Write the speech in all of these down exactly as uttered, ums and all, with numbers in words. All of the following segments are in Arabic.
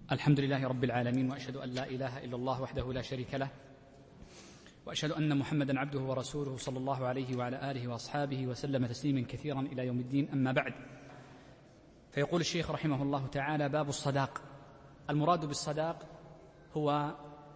الحمد لله رب العالمين، وأشهد أن لا إله إلا الله وحده لا شريك له، وأشهد أن محمدا عبده ورسوله صلى الله عليه وعلى آله وأصحابه وسلم تسليما كثيرا إلى يوم الدين. أما بعد، فيقول الشيخ رحمه الله تعالى: باب الصداق. المراد بالصداق هو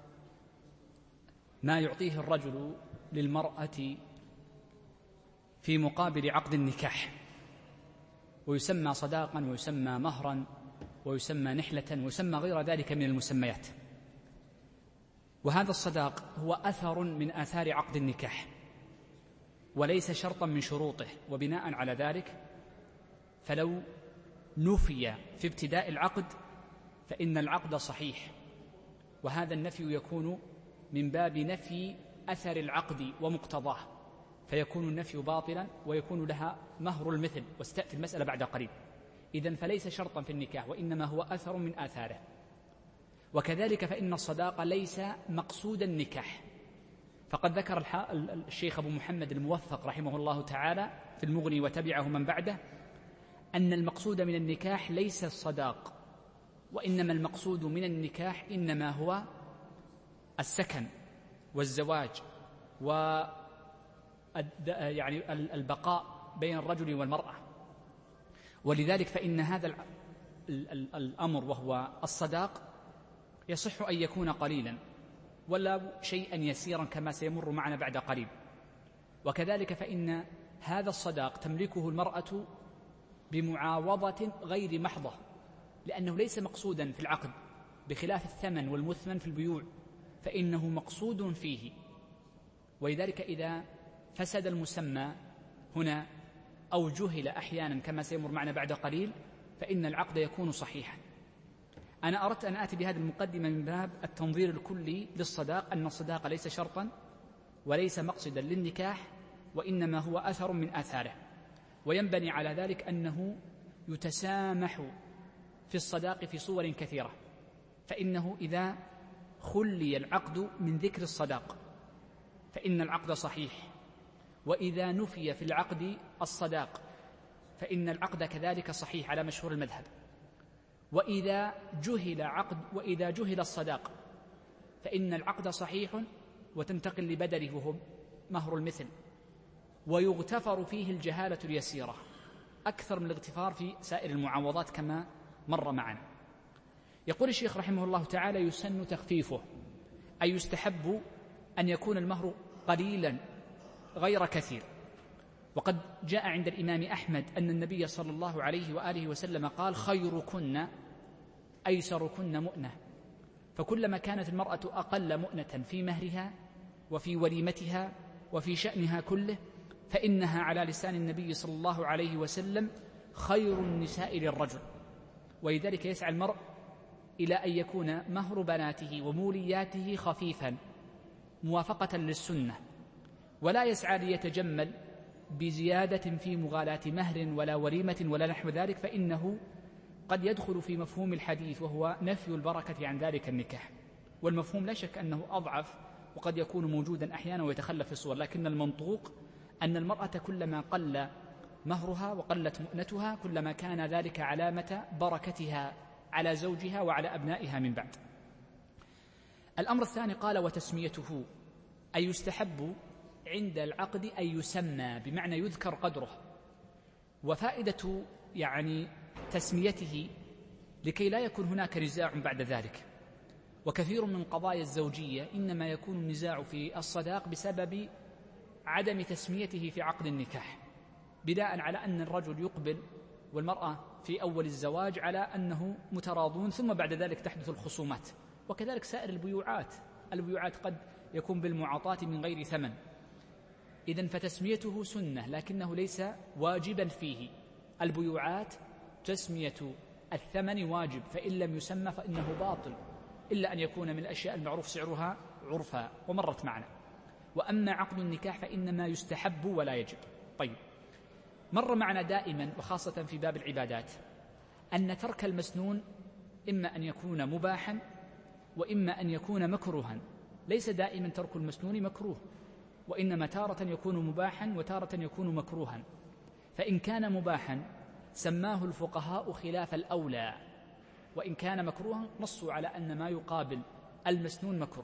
ما يعطيه الرجل للمرأة في مقابل عقد النكاح، ويسمى صداقا ويسمى مهرا ويسمى نحلة ويسمى غير ذلك من المسميات. وهذا الصداق هو أثر من آثار عقد النكاح وليس شرطا من شروطه، وبناء على ذلك فلو نفي في ابتداء العقد فإن العقد صحيح، وهذا النفي يكون من باب نفي أثر العقد ومقتضاه، فيكون النفي باطلا ويكون لها مهر المثل، وستأتي المسألة بعد قريب. إذن فليس شرطا في النكاح، وإنما هو أثر من آثاره. وكذلك فإن الصداق ليس مقصود النكاح، فقد ذكر الشيخ أبو محمد الموفق رحمه الله تعالى في المغني وتبعه من بعده أن المقصود من النكاح ليس الصداق، وإنما المقصود من النكاح إنما هو السكن والزواج و يعني البقاء بين الرجل والمرأة. ولذلك فإن هذا الأمر وهو الصداق يصح أن يكون قليلا ولا شيئا يسيرا كما سيمر معنا بعد قريب. وكذلك فإن هذا الصداق تملكه المرأة بمعاوضة غير محضة، لأنه ليس مقصودا في العقد، بخلاف الثمن والمثمن في البيوع فإنه مقصود فيه. ولذلك إذا فسد المسمى هنا أو جهل أحيانا كما سيمر معنا بعد قليل فإن العقد يكون صحيحا. أنا أردت أن آتي بهذه المقدمة من باب التنظير الكلي للصداق، أن الصداق ليس شرطا وليس مقصدا للنكاح، وإنما هو أثر من آثاره. وينبني على ذلك أنه يتسامح في الصداق في صور كثيرة، فإنه إذا خلي العقد من ذكر الصداق فإن العقد صحيح، وإذا نفي في العقد الصداق فإن العقد كذلك صحيح على مشهور المذهب. وإذا جهل عقد وإذا جهل الصداق فإن العقد صحيح وتنتقل لبدله وهو مهر المثل، ويغتفر فيه الجهالة اليسيرة أكثر من الاغتفار في سائر المعاوضات كما مر معنا. يقول الشيخ رحمه الله تعالى: يسن تخفيفه، أي يستحب أن يكون المهر قليلا غير كثير. وقد جاء عند الإمام أحمد أن النبي صلى الله عليه وآله وسلم قال: خيركن أيسركن مؤنة. فكلما كانت المرأة أقل مؤنة في مهرها وفي وليمتها وفي شأنها كله فإنها على لسان النبي صلى الله عليه وسلم خير النساء للرجل. ولذلك يسعى المرء إلى أن يكون مهر بناته ومولياته خفيفا موافقة للسنة، ولا يسعى ليتجمل بزيادة في مغالاة مهر ولا وليمة ولا نحو ذلك، فإنه قد يدخل في مفهوم الحديث وهو نفي البركة عن ذلك النكاح. والمفهوم لا شك أنه أضعف وقد يكون موجودا أحيانا ويتخلف في الصور، لكن المنطوق أن المرأة كلما قل مهرها وقلت مؤنتها كلما كان ذلك علامة بركتها على زوجها وعلى أبنائها من بعد. الأمر الثاني قال: وتسميته، أي يستحب عند العقد أن يسمى، بمعنى يذكر قدره. وفائدة يعني تسميته لكي لا يكون هناك نزاع بعد ذلك. وكثير من قضايا الزوجية إنما يكون النزاع في الصداق بسبب عدم تسميته في عقد النكاح، بناء على أن الرجل يقبل والمرأة في أول الزواج على أنه متراضون، ثم بعد ذلك تحدث الخصومات. وكذلك سائر البيوعات البيوعات قد يكون بالمعاطاة من غير ثمن. إذن فتسميته سنة لكنه ليس واجبا فيه. البيوعات تسمية الثمن واجب، فإن لم يسمى فإنه باطل، إلا أن يكون من الأشياء المعروف سعرها عرفا ومرت معنا. وأما عقد النكاح فإنما يستحب ولا يجب. طيب، مر معنا دائما وخاصة في باب العبادات أن ترك المسنون إما أن يكون مباحا وإما أن يكون مكروها. ليس دائما ترك المسنون مكروه، وإنما تارة يكون مباحا وتارة يكون مكروها. فإن كان مباحا سماه الفقهاء خلاف الأولى، وإن كان مكروها نصوا على أن ما يقابل المسنون مكروه.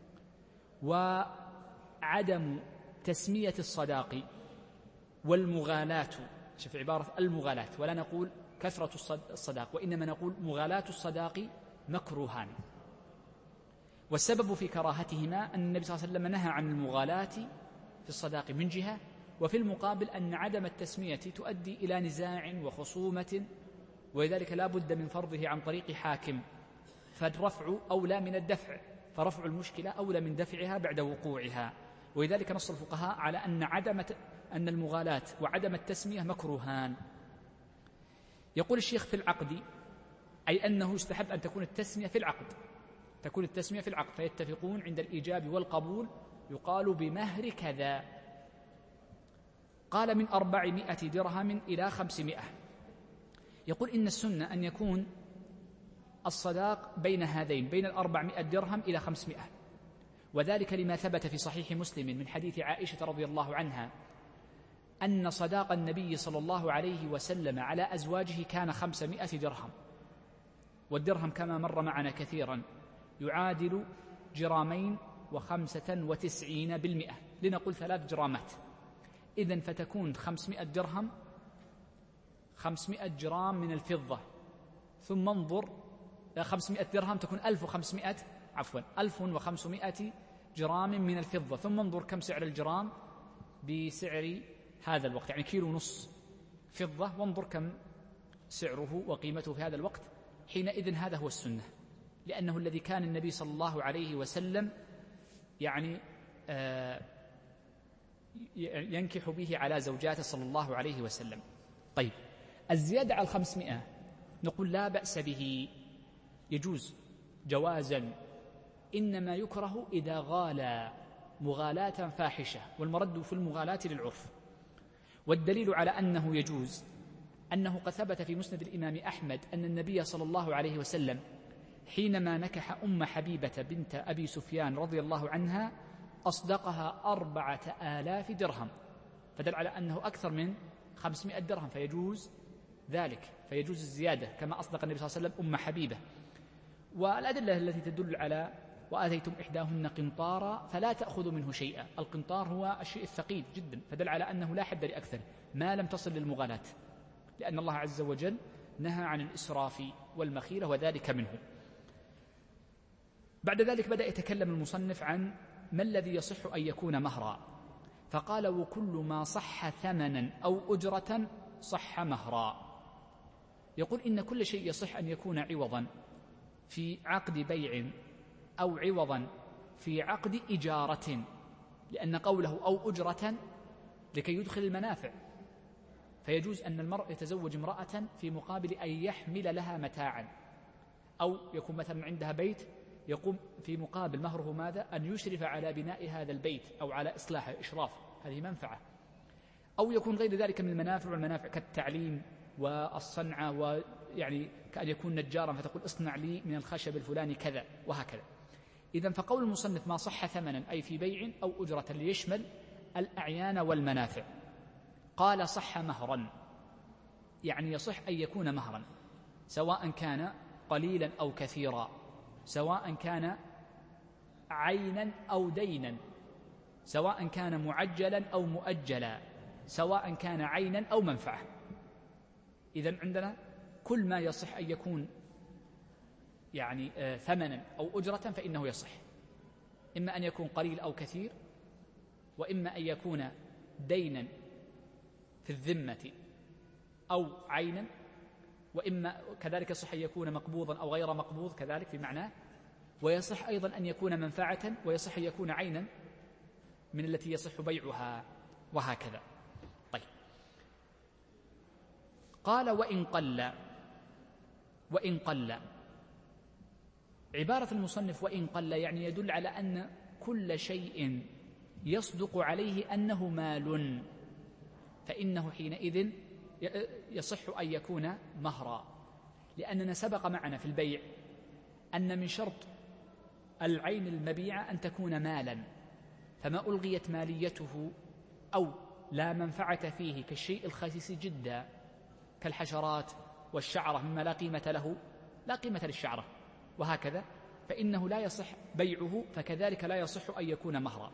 وعدم تسمية الصداق والمغالاة، شوف عبارة المغالاة، ولا نقول كثرة الصداق، وإنما نقول مغالاة الصداق مكروهان. والسبب في كراهتهما أن النبي صلى الله عليه وسلم نهى عن المغالاة في الصداق من جهة، وفي المقابل أن عدم التسمية تؤدي إلى نزاع وخصومة، ولذلك لا بد من فرضه عن طريق حاكم، فالرفع أولى من الدفع، فرفع المشكلة أولى من دفعها بعد وقوعها. ولذلك نص الفقهاء على أن عدم أن المغالاة وعدم التسمية مكروهان. يقول الشيخ في العقد، أي أنه يستحب أن تكون التسمية في العقد، تكون التسمية في العقد، فيتفقون عند الإيجاب والقبول، يقال بمهر كذا. قال من أربعمائة درهم إلى خمسمائة. يقول إن السنة أن يكون الصداق بين هذين، بين الأربعمائة درهم إلى خمسمائة، وذلك لما ثبت في صحيح مسلم من حديث عائشة رضي الله عنها أن صداق النبي صلى الله عليه وسلم على أزواجه كان خمسمائة درهم، والدرهم كما مر معنا كثيرا يعادل جرامين وخمسة وتسعين بالمئة، لنقول ثلاث جرامات. إذن فتكون خمسمائة درهم خمسمائة جرام من الفضة، ثم انظر خمسمائة درهم تكون ألف وخمسمائة عفوا ألف وخمسمائة جرام من الفضة، ثم انظر كم سعر الجرام بسعر هذا الوقت، يعني كيلو نص فضة، وانظر كم سعره وقيمته في هذا الوقت. حينئذ هذا هو السنة، لأنه الذي كان النبي صلى الله عليه وسلم يعني آه ينكح به على زوجاته صلى الله عليه وسلم. طيب، الزيادة على الخمسمائة نقول لا بأس به، يجوز جوازا، إنما يكره إذا غالى مغالاة فاحشة، والمرد في المغالاة للعرف. والدليل على أنه يجوز أنه قد ثبت في مسند الإمام أحمد أن النبي صلى الله عليه وسلم حينما نكح أم حبيبة بنت أبي سفيان رضي الله عنها أصدقها أربعة آلاف درهم، فدل على أنه أكثر من خمسمائة درهم، فيجوز ذلك، فيجوز الزيادة كما أصدق النبي صلى الله عليه وسلم أم حبيبة. والأدلة التي تدل على وآتيتم إحداهن قنطارا فلا تأخذوا منه شيئا، القنطار هو الشيء الثقيل جدا، فدل على أنه لا حد لأكثر ما لم تصل للمغالاة، لأن الله عز وجل نهى عن الإسراف والمخيلة، وذلك منه. بعد ذلك بدأ يتكلم المصنف عن ما الذي يصح أن يكون مهرا، فقال: وكل ما صح ثمنا أو أجرة صح مهرا. يقول إن كل شيء يصح أن يكون عوضا في عقد بيع أو عوضا في عقد إجارة، لأن قوله أو أجرة لكي يدخل المنافع، فيجوز أن المرء يتزوج امرأة في مقابل أن يحمل لها متاعا، أو يكون مثلا عندها بيت يقوم في مقابل مهره ماذا؟ أن يشرف على بناء هذا البيت أو على إصلاحه، إشراف، هذه منفعة. أو يكون غير ذلك من المنافع، والمنافع كالتعليم والصنعة، ويعني كأن يكون نجارا فتقول اصنع لي من الخشب الفلاني كذا، وهكذا. إذن فقول المصنف ما صح ثمنا أي في بيع أو أجرة ليشمل الأعيان والمنافع. قال: صح مهرا، يعني يصح أن يكون مهرا، سواء كان قليلا أو كثيرا، سواء كان عينا أو دينا، سواء كان معجلا أو مؤجلا، سواء كان عينا أو منفعة. إذن عندنا كل ما يصح أن يكون يعني آه ثمنا أو أجرة فإنه يصح، إما أن يكون قليل أو كثير، وإما أن يكون دينا في الذمة أو عينا، وإما كذلك يصح أن يكون مقبوضا أو غير مقبوض كذلك في معناه، ويصح أيضا أن يكون منفعة، ويصح أن يكون عينا من التي يصح بيعها، وهكذا. طيب، قال: وإن قل. وإن قل، عبارة المصنف وإن قل يعني يدل على أن كل شيء يصدق عليه أنه مال فإنه حينئذ يصح أن يكون مهرا، لأننا سبق معنا في البيع أن من شرط العين المبيعة أن تكون مالا، فما ألغيت ماليته أو لا منفعة فيه كالشيء الخسيس جدا كالحشرات والشعرة مما لا قيمة له لا قيمة للشعرة، وهكذا، فإنه لا يصح بيعه، فكذلك لا يصح أن يكون مهرا.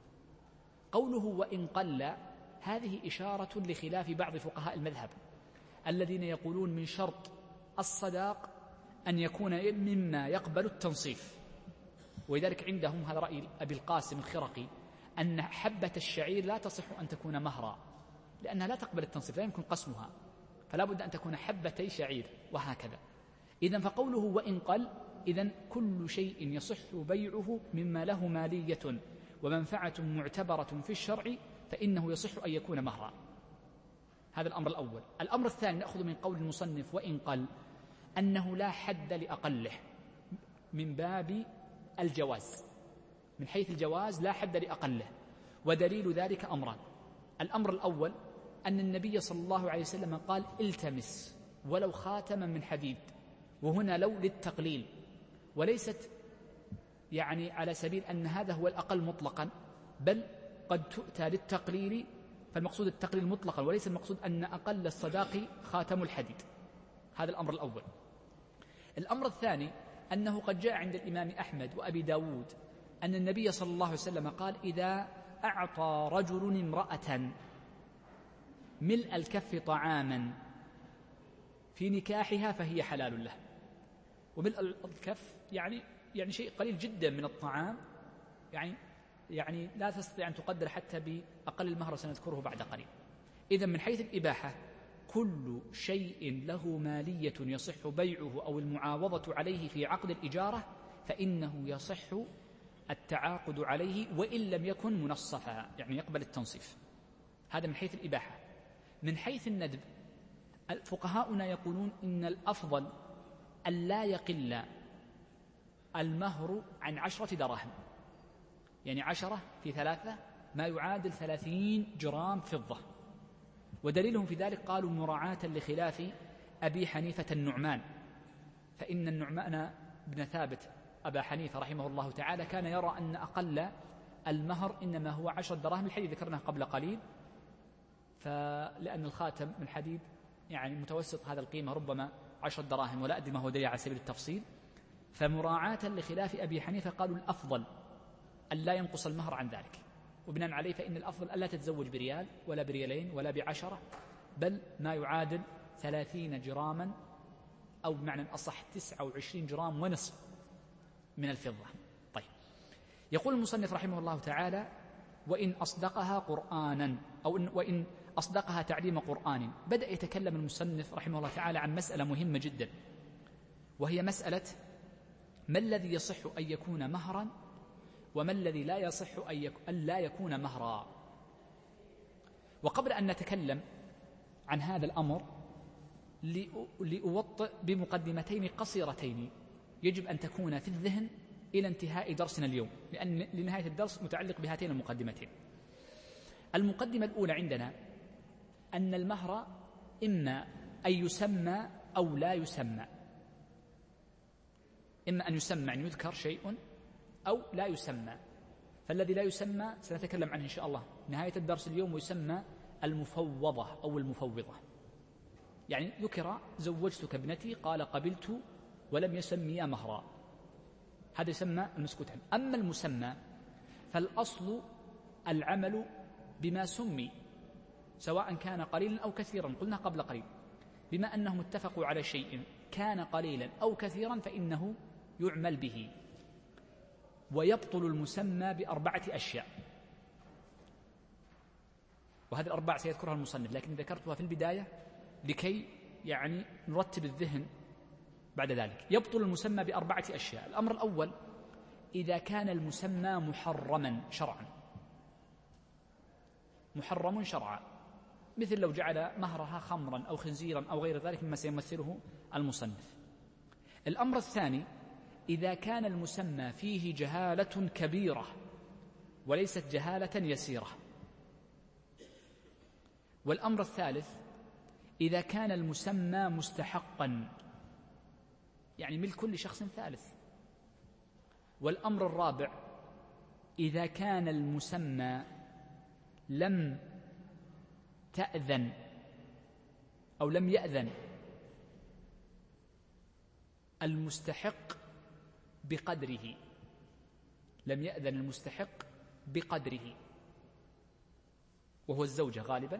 قوله وإن قل، هذه إشارة لخلاف بعض فقهاء المذهب الذين يقولون من شرط الصداق أن يكون مما يقبل التنصيف، ولذلك عندهم هذا رأي أبي القاسم الخرقي أن حبة الشعير لا تصح أن تكون مهرا، لأنها لا تقبل التنصيف، لا يمكن قسمها، فلا بد أن تكون حبتي شعير، وهكذا. إذن فقوله وإن قل، إذن كل شيء يصح بيعه مما له مالية ومنفعة معتبرة في الشرع فإنه يصح أن يكون مهرا. هذا الأمر الأول. الأمر الثاني نأخذ من قول المصنف وإن قل أنه لا حد لأقله من باب الجواز، من حيث الجواز لا حد لأقله، ودليل ذلك أمران. الأمر الأول أن النبي صلى الله عليه وسلم قال التمس ولو خاتما من حديد، وهنا لو للتقليل، وليست يعني على سبيل أن هذا هو الأقل مطلقا، بل قد تؤتى للتقليل، فالمقصود التقليل مطلقا، وليس المقصود أن أقل الصداق خاتم الحديد. هذا الأمر الأول. الأمر الثاني أنه قد جاء عند الإمام أحمد وأبي داود أن النبي صلى الله عليه وسلم قال إذا أعطى رجل امرأة ملء الكف طعاما في نكاحها فهي حلال له. وملء الكف يعني يعني شيء قليل جدا من الطعام، يعني يعني لا تستطيع أن تقدر حتى بأقل المهر، سنذكره بعد قليل. إذن من حيث الإباحة كل شيء له مالية يصح بيعه أو المعاوضة عليه في عقد الإجارة فإنه يصح التعاقد عليه وإن لم يكن منصفا، يعني يقبل التنصيف. هذا من حيث الإباحة. من حيث الندب فقهاؤنا يقولون إن الأفضل أن لا يقل المهر عن عشرة دراهم، يعني عشرة في ثلاثة ما يعادل ثلاثين جرام فضة. ودليلهم في ذلك قالوا مراعاة لخلاف أبي حنيفة النعمان، فإن النعمان بن ثابت أبا حنيفة رحمه الله تعالى كان يرى أن أقل المهر إنما هو عشر دراهم، الحديث ذكرناه قبل قليل، فلأن الخاتم من حديد يعني متوسط هذا القيمة ربما عشر دراهم، ولا أدري ما هو دليل على سبيل التفصيل. فمراعاة لخلاف أبي حنيفة قالوا الأفضل أن لا ينقص المهر عن ذلك، وبناء عليه فإن الأفضل ألا تتزوج بريال ولا بريالين ولا بعشرة، بل ما يعادل ثلاثين جراما، أو بمعنى أصح تسعة وعشرين جرام ونصف من الفضة. طيب، يقول المصنف رحمه الله تعالى وإن أصدقها قرآنا، أو إن وإن أصدقها تعليم قرآن. بدأ يتكلم المصنف رحمه الله تعالى عن مسألة مهمة جدا، وهي مسألة ما الذي يصح أن يكون مهرا وما الذي لا يصح أن لا يكون مهرا. وقبل أن نتكلم عن هذا الأمر لأوطئ بمقدمتين قصيرتين يجب أن تكون في الذهن إلى انتهاء درسنا اليوم، لأن لنهاية الدرس متعلق بهاتين المقدمتين. المقدمة الأولى عندنا أن المهر إما أن يسمى أو لا يسمى، إما أن يسمى أن يذكر شيء أو لا يسمى. فالذي لا يسمى سنتكلم عنه إن شاء الله نهاية الدرس اليوم، ويسمى المفوضة أو المفوضة، يعني ذكر زوجتك ابنتي قال قبلت ولم يسمي مهرا، هذا يسمى المسكوت عنه. أما المسمى فالأصل العمل بما سمي سواء كان قليلا أو كثيرا، قلنا قبل قليل بما أنهم اتفقوا على شيء كان قليلا أو كثيرا فإنه يعمل به. ويبطل المسمى بأربعة أشياء، وهذه الأربعة سيذكرها المصنف، لكن ذكرتها في البداية لكي يعني نرتب الذهن بعد ذلك. يبطل المسمى بأربعة أشياء. الأمر الأول إذا كان المسمى محرما شرعا، محرم شرعا، مثل لو جعل مهرها خمرا أو خنزيرا أو غير ذلك مما سيمثله المصنف. الأمر الثاني إذا كان المسمى فيه جهالة كبيرة وليست جهالة يسيرة. والأمر الثالث إذا كان المسمى مستحقا، يعني ملك كل شخص ثالث. والأمر الرابع إذا كان المسمى لم تأذن أو لم يأذن المستحق بقدره، لم يأذن المستحق بقدره، وهو الزوجة غالبا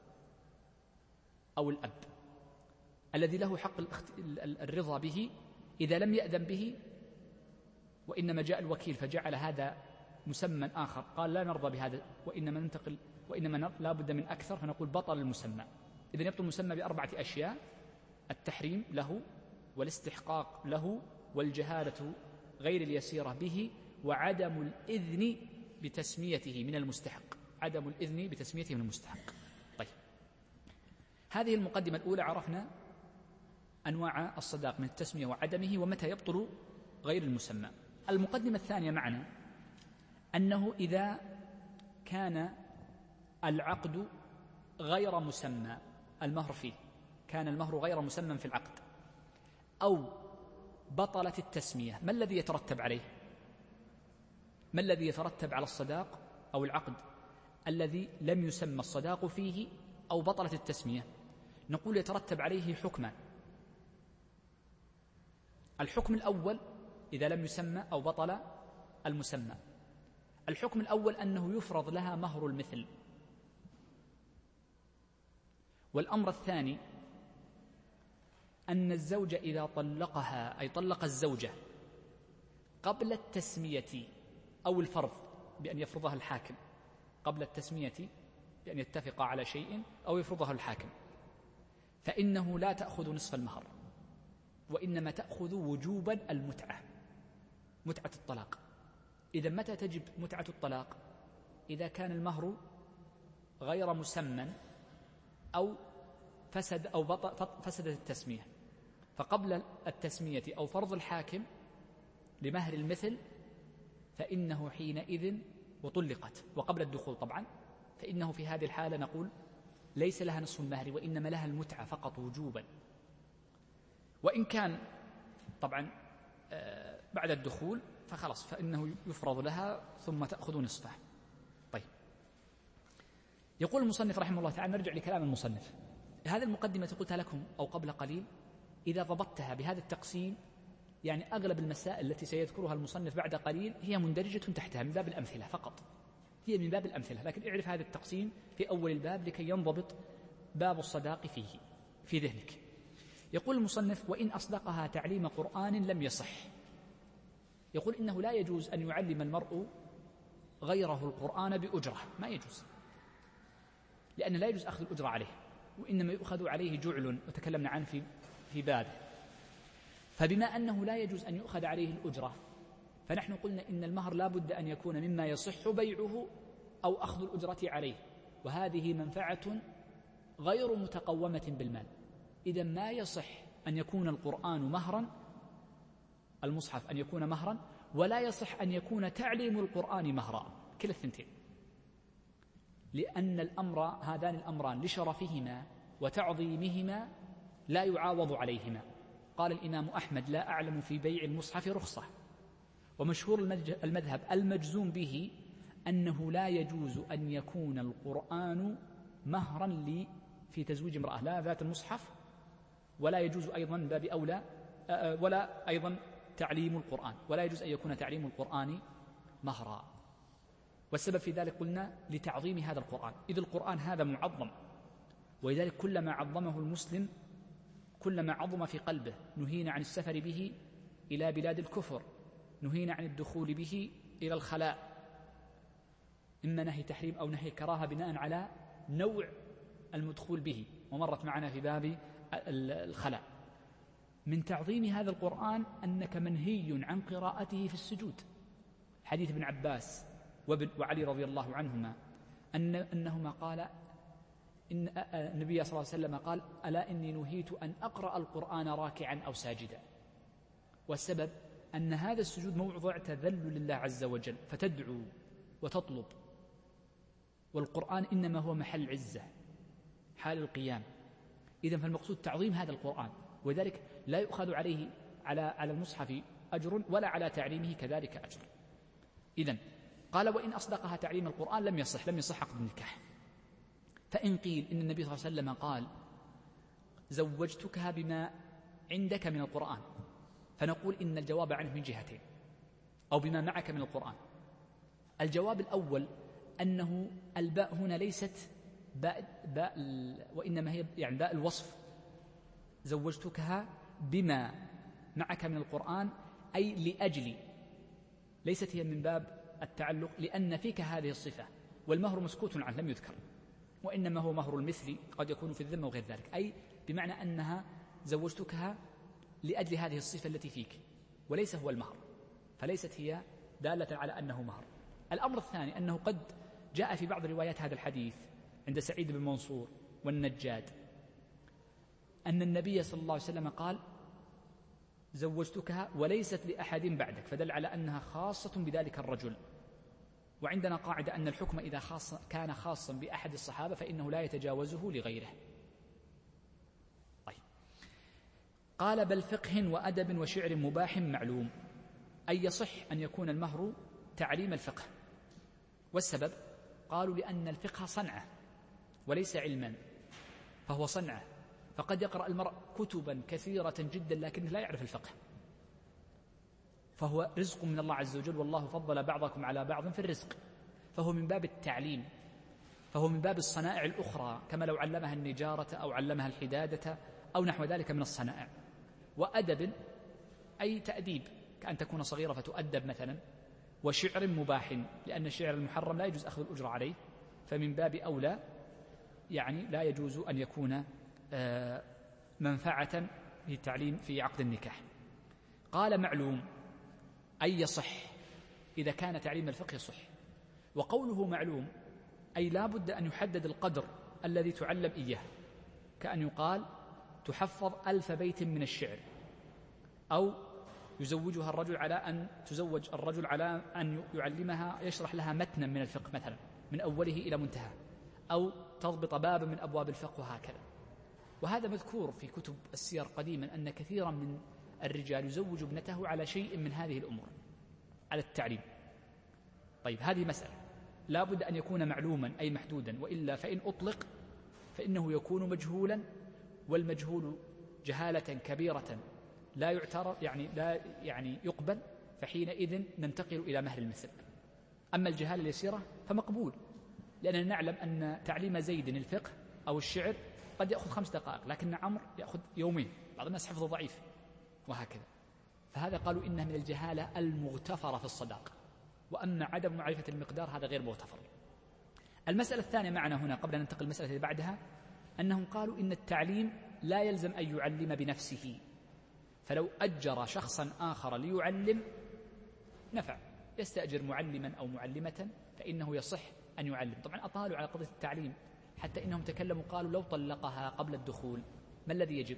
أو الأب الذي له حق الرضا به. إذا لم يأذن به وإنما جاء الوكيل فجعل هذا مسمى آخر، قال لا نرضى بهذا وإنما ننتقل وإنما لا بد من أكثر، فنقول بطل المسمى. إذن يبطل المسمى بأربعة أشياء: التحريم له، والاستحقاق له، والجهالة غير اليسيرة به، وعدم الإذن بتسميته من المستحق، عدم الإذن بتسميته من المستحق. طيب، هذه المقدمة الأولى، عرفنا أنواع الصداق من التسمية وعدمه ومتى يبطل غير المسمى. المقدمة الثانية معنا أنه إذا كان العقد غير مسمى، المهر فيه كان المهر غير مسمى في العقد، أو بطلت التسمية، ما الذي يترتب عليه؟ ما الذي يترتب على الصداق أو العقد الذي لم يسمى الصداق فيه أو بطلت التسمية؟ نقول يترتب عليه حكمان. الحكم الأول إذا لم يسمى أو بطل المسمى، الحكم الأول أنه يفرض لها مهر المثل. والأمر الثاني أن الزوج إذا طلقها، أي طلق الزوجة قبل التسمية أو الفرض بأن يفرضها الحاكم، قبل التسمية بأن يتفق على شيء أو يفرضها الحاكم، فإنه لا تأخذ نصف المهر، وإنما تأخذ وجوبا المتعة، متعة الطلاق. إذا متى تجب متعة الطلاق؟ إذا كان المهر غير مسمى أو فسد أو فسدت التسمية، فقبل التسمية أو فرض الحاكم لمهر المثل فإنه حينئذ وطلقت، وقبل الدخول طبعا، فإنه في هذه الحالة نقول ليس لها نصف المهر وإنما لها المتعة فقط وجوبا. وإن كان طبعا بعد الدخول فخلص فإنه يفرض لها ثم تأخذ نصفه. طيب، يقول المصنف رحمه الله تعالى، نرجع لكلام المصنف. هذه المقدمة قلتها لكم أو قبل قليل، إذا ضبطتها بهذا التقسيم يعني أغلب المسائل التي سيذكرها المصنف بعد قليل هي مندرجة تحتها من باب الأمثلة فقط، هي من باب الأمثلة، لكن اعرف هذا التقسيم في أول الباب لكي ينضبط باب الصداق فيه في ذهنك. يقول المصنف: وإن أصدقها تعليم قرآن لم يصح. يقول إنه لا يجوز أن يعلم المرء غيره القرآن بأجرة، ما يجوز، لأن لا يجوز أخذ الأجرة عليه، وإنما يؤخذ عليه جعل، وتكلمنا عنه في في بابه. فبما أنه لا يجوز أن يؤخذ عليه الأجرة، فنحن قلنا إن المهر لا بد أن يكون مما يصح بيعه أو أخذ الأجرة عليه، وهذه منفعة غير متقومة بالمال. إذا ما يصح أن يكون القرآن مهرا، المصحف أن يكون مهرا، ولا يصح أن يكون تعليم القرآن مهرا، كلا الثنتين، لأن الأمر هذان الأمران لشرفهما وتعظيمهما لا يعاوض عليهما. قال الإمام أحمد: لا أعلم في بيع المصحف رخصة. ومشهور المذهب المجزوم به أنه لا يجوز أن يكون القرآن مهرا لي في تزويج امرأة، لا ذات المصحف، ولا يجوز أيضا باب أولى ولا أيضا تعليم القرآن، ولا يجوز أن يكون تعليم القرآن مهرا. والسبب في ذلك قلنا لتعظيم هذا القرآن، إذ القرآن هذا معظم، ولذلك كلما عظمه المسلم كلما عظم في قلبه. نهينا عن السفر به إلى بلاد الكفر، نهينا عن الدخول به إلى الخلاء، إما نهي تحريم أو نهي كراهة بناء على نوع المدخول به، ومرت معنا في باب الخلاء. من تعظيم هذا القرآن أنك منهي عن قراءته في السجود. حديث ابن عباس وعلي رضي الله عنهما أن أنهما قال إن النبي صلى الله عليه وسلم قال: ألا إني نهيت أن أقرأ القرآن راكعا أو ساجدا. والسبب أن هذا السجود موضع تذلل لله عز وجل، فتدعو وتطلب، والقرآن إنما هو محل عزة حال القيام. إذن فالمقصود تعظيم هذا القرآن، وذلك لا يؤخذ عليه على على المصحف أجر ولا على تعليمه كذلك أجر. إذن قال: وإن أصدقها تعليم القرآن لم يصح، لم يصح عقد النكاح. فإن قيل إن النبي صلى الله عليه وسلم قال: زوجتكها بما عندك من القرآن، فنقول إن الجواب عنه من جهتين أو بما معك من القرآن. الجواب الأول أنه الباء هنا ليست باء, باء وإنما هي يعني باء الوصف، زوجتكها بما معك من القرآن، أي لأجلي، ليست هي من باب التعلق، لأن فيك هذه الصفة، والمهر مسكوت عنه لم يذكر، وإنما هو مهر المثل قد يكون في الذمة وغير ذلك، أي بمعنى أنها زوجتكها لأجل هذه الصفة التي فيك، وليس هو المهر، فليست هي دالة على أنه مهر. الأمر الثاني أنه قد جاء في بعض روايات هذا الحديث عند سعيد بن منصور والنجاد أن النبي صلى الله عليه وسلم قال زوجتكها وليست لأحد بعدك، فدل على أنها خاصة بذلك الرجل. وعندنا قاعدة أن الحكم إذا خاص كان خاصا بأحد الصحابة فإنه لا يتجاوزه لغيره. طيب. قال بل فقه وأدب وشعر مباح معلوم، أي يصح أن يكون المهر تعليم الفقه. والسبب قالوا لأن الفقه صنعة وليس علما، فهو صنعة، فقد يقرأ المرء كتبا كثيرة جدا لكنه لا يعرف الفقه، فهو رزق من الله عز وجل، والله فضل بعضكم على بعض في الرزق، فهو من باب التعليم، فهو من باب الصنائع الأخرى، كما لو علمها النجارة أو علمها الحدادة أو نحو ذلك من الصنائع. وأدب أي تأديب، كأن تكون صغيرة فتؤدب مثلا. وشعر مباح، لأن الشعر المحرم لا يجوز أخذ الأجرة عليه، فمن باب أولى يعني لا يجوز أن يكون منفعة في التعليم في عقد النكاح. قال معلوم أي يصح، إذا كان تعليم الفقه يصح. وقوله معلوم أي لا بد أن يحدد القدر الذي تعلم إياه، كأن يقال تحفظ ألف بيت من الشعر، أو يزوجها الرجل على أن تزوج الرجل على أن يعلمها يشرح لها متنا من الفقه مثلا من أوله إلى منتهى، أو تضبط بابا من أبواب الفقه وهكذا. وهذا مذكور في كتب السير قديما أن كثيرا من الرجال يزوج ابنته على شيء من هذه الأمور، على التعليم. طيب، هذه مسألة لا بد أن يكون معلوما أي محدودا، وإلا فإن أطلق فإنه يكون مجهولا، والمجهول جهالة كبيرة لا يعترف يعني لا يعني يقبل، فحينئذ ننتقل إلى مهر المثل. أما الجهالة اليسيرة فمقبول، لأننا نعلم أن تعليم زيد الفقه أو الشعر قد يأخذ خمس دقائق، لكن عمرو يأخذ يومين، بعض الناس حفظه ضعيف وهكذا. فهذا قالوا إنه من الجهالة المغتفرة في الصداقة، وأما عدم معرفة المقدار هذا غير مغتفر. المسألة الثانية معنا هنا قبل أن ننتقل المسألة اللي بعدها، أنهم قالوا إن التعليم لا يلزم أن يعلم بنفسه، فلو أجر شخصا آخر ليعلم نفع، يستأجر معلما أو معلمة فإنه يصح أن يعلم. طبعا أطالوا على قضية التعليم حتى إنهم تكلموا قالوا لو طلقها قبل الدخول ما الذي يجب؟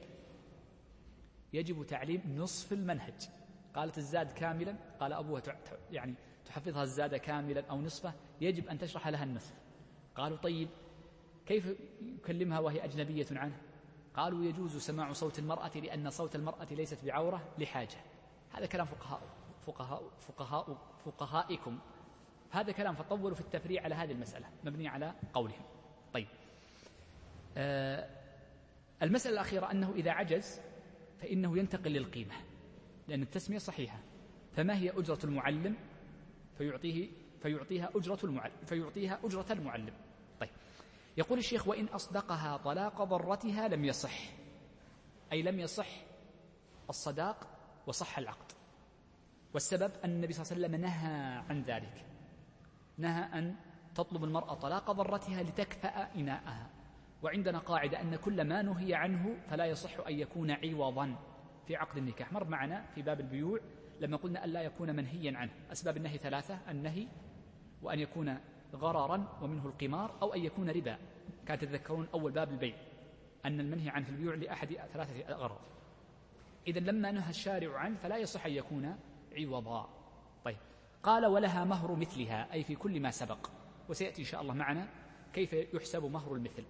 يجب تعليم نصف المنهج. قالت الزاد كاملا، قال أبوها يعني تحفظها الزاد كاملا أو نصفه، يجب أن تشرح لها النصف. قالوا طيب كيف يكلمها وهي أجنبية عنه؟ قالوا يجوز سماع صوت المرأة لأن صوت المرأة ليست بعورة لحاجة. هذا كلام فقهاء فقهاء فقهاء فقهائكم، هذا كلام، فطولوا في التفريع على هذه المسألة مبني على قولهم. طيب، آه المسألة الأخيرة أنه إذا عجز فإنه ينتقل للقيمة، لأن التسمية صحيحة. فما هي أجرة المعلم؟ فيعطيه فيعطيها أجرة المعلم فيعطيها أجرة المعلم. طيب، يقول الشيخ وإن أصدقها طلاق ضرتها لم يصح، أي لم يصح الصداق وصح العقد. والسبب أن النبي صلى الله عليه وسلم نهى عن ذلك، نهى أن تطلب المرأة طلاق ضرتها لتكفأ إناءها. وعندنا قاعدة أن كل ما نهي عنه فلا يصح أن يكون عوضا في عقد النكاح. مر معنا في باب البيوع لما قلنا أن لا يكون منهيا عنه. أسباب النهي ثلاثة: النهي، وأن يكون غررا ومنه القمار، أو أن يكون ربا. كانت تذكرون أول باب البيع أن المنهي عن في البيوع لأحد ثلاثة غرر. إذن لما نهى الشارع عنه فلا يصح أن يكون عوضا. طيب، قال ولها مهر مثلها، أي في كل ما سبق، وسيأتي إن شاء الله معنا كيف يحسب مهر المثل.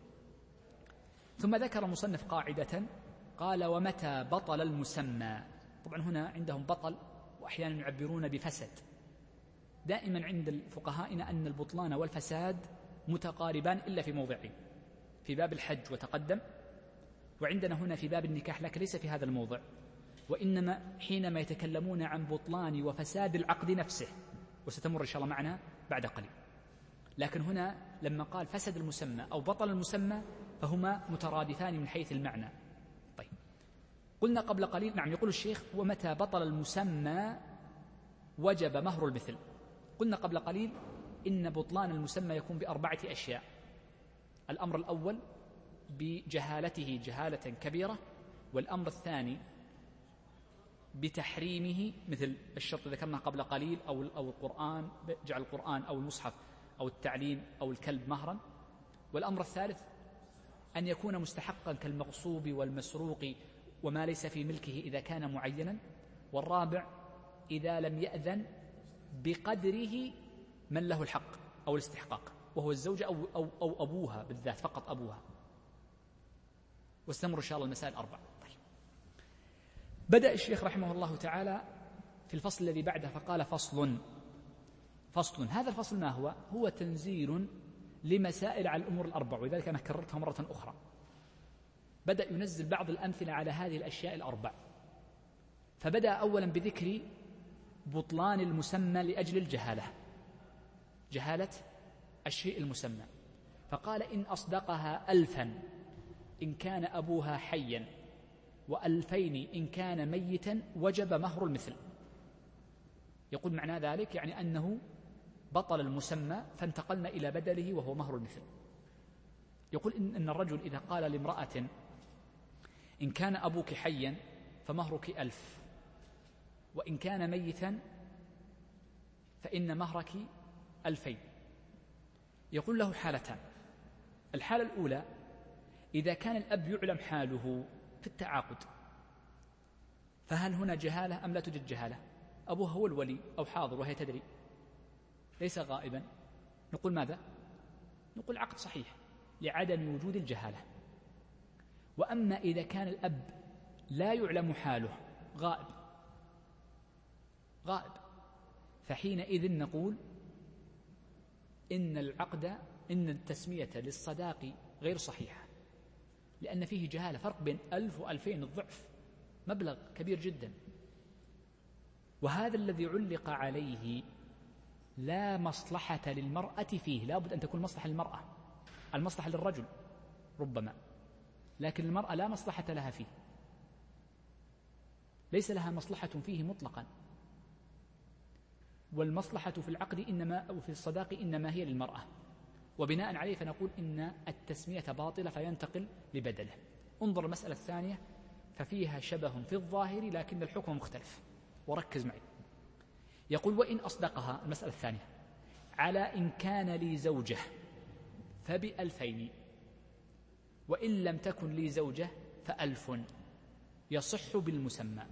ثم ذكر المصنف قاعدة قال ومتى بطل المسمى. طبعا هنا عندهم بطل، وأحيانا يعبرون بفسد. دائما عند الفقهاء أن البطلان والفساد متقاربان إلا في موضعين: في باب الحج وتقدم، وعندنا هنا في باب النكاح لكن ليس في هذا الموضع. وإنما حينما يتكلمون عن بطلان وفساد العقد نفسه، وستمر إن شاء الله معنا بعد قليل. لكن هنا لما قال فسد المسمى أو بطل المسمى فهما مترادفان من حيث المعنى. طيب، قلنا قبل قليل، نعم، يقول الشيخ: ومتى بطل المسمى وجب مهر المثل. قلنا قبل قليل إن بطلان المسمى يكون بأربعة أشياء. الأمر الأول بجهالته جهالة كبيرة، والأمر الثاني بتحريمه مثل الشرط ذكرناه قبل قليل، أو أو القرآن، جعل القرآن أو المصحف أو التعليم أو الكلب مهرا. والأمر الثالث أن يكون مستحقا كالمغصوب والمسروق وما ليس في ملكه إذا كان معينا. والرابع إذا لم يأذن بقدره من له الحق أو الاستحقاق، وهو الزوجة أو, أو, أو أبوها بالذات، فقط أبوها. واستمر إن شاء الله المسائل الأربع. طيب. بدأ الشيخ رحمه الله تعالى في الفصل الذي بعده فقال: فصل فصل هذا الفصل ما هو؟ هو تنزيل لمسائل على الأمور الأربع، ولذلك أنا كررتها مرة أخرى. بدأ ينزل بعض الأمثلة على هذه الأشياء الأربع. فبدأ أولا بذكر بطلان المسمى لأجل الجهالة، جهالة الشيء المسمى. فقال: إن أصدقها ألفا إن كان أبوها حيا، وألفين إن كان ميتا، وجب مهر المثل. يقول معنى ذلك يعني أنه بطل المسمى فانتقلنا إلى بدله وهو مهر المثل. يقول إن, إن الرجل إذا قال لامرأة: إن كان أبوك حيا فمهرك ألف، وإن كان ميتا فإن مهرك ألفين، يقول له حالتان. الحالة الأولى إذا كان الأب يعلم حاله في التعاقد، فهل هنا جهالة أم لا توجد جهالة؟ أبوه هو الولي أو حاضر وهي تدري، ليس غائبا، نقول ماذا؟ نقول عقد صحيح لعدم وجود الجهالة. وأما إذا كان الأب لا يعلم حاله، غائب غائب فحينئذ نقول إن العقد إن التسمية للصداق غير صحيحة، لأن فيه جهالة، فرق بين ألف وألفين، الضعف مبلغ كبير جدا. وهذا الذي علق عليه لا مصلحة للمرأة فيه، لا بد أن تكون مصلحة للمرأة، المصلحة للرجل ربما، لكن المرأة لا مصلحة لها فيه، ليس لها مصلحة فيه مطلقا. والمصلحة في العقد إنما أو في الصداق إنما هي للمرأة، وبناء عليه فنقول إن التسمية باطلة فينتقل لبدله. انظر المسألة الثانية ففيها شبه في الظاهر لكن الحكم مختلف، وركز معي. يقول: وإن أصدقها، المسألة الثانية، على إن كان لي زوجة فبألفين، وإن لم تكن لي زوجة فألف، يصح بالمسمى،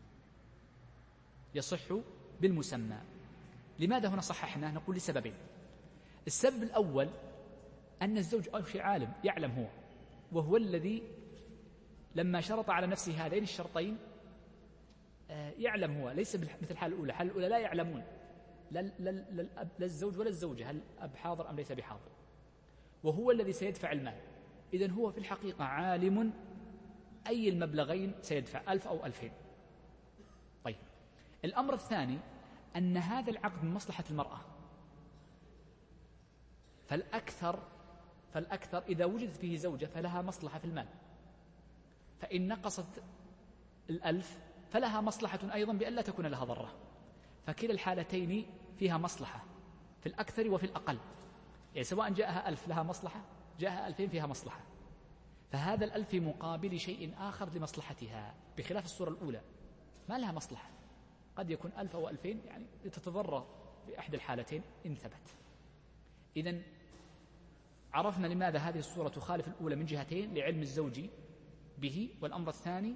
يصح بالمسمى. لماذا هنا صححنا؟ نقول لسببين. السبب الأول أن الزوج أو شيء عالم يعلم هو، وهو الذي لما شرط على نفسه هذين الشرطين يعلم هو، ليس مثل الحالة الأولى. الحالة الأولى لا يعلمون، لا, لا, لا, لا الزوج ولا الزوجة هل أب حاضر أم ليس بحاضر، وهو الذي سيدفع المال. إذن هو في الحقيقة عالم أي المبلغين سيدفع، ألف أو ألفين. طيب، الأمر الثاني أن هذا العقد من مصلحة المرأة، فالأكثر فالأكثر إذا وجدت فيه زوجة فلها مصلحة في المال، فإن نقصت الألف فلها مصلحة أيضا بأن لا تكون لها ضرة. فكلا الحالتين فيها مصلحة في الأكثر وفي الأقل، يعني سواء جاءها ألف لها مصلحة، جاءها ألفين فيها مصلحة. فهذا الألف في مقابل شيء آخر لمصلحتها، بخلاف الصورة الأولى ما لها مصلحة، قد يكون ألف أو ألفين يعني تتضرر في أحد الحالتين إن ثبت. إذن عرفنا لماذا هذه الصورة تخالف الأولى من جهتين: لعلم الزوج به، والأمر الثاني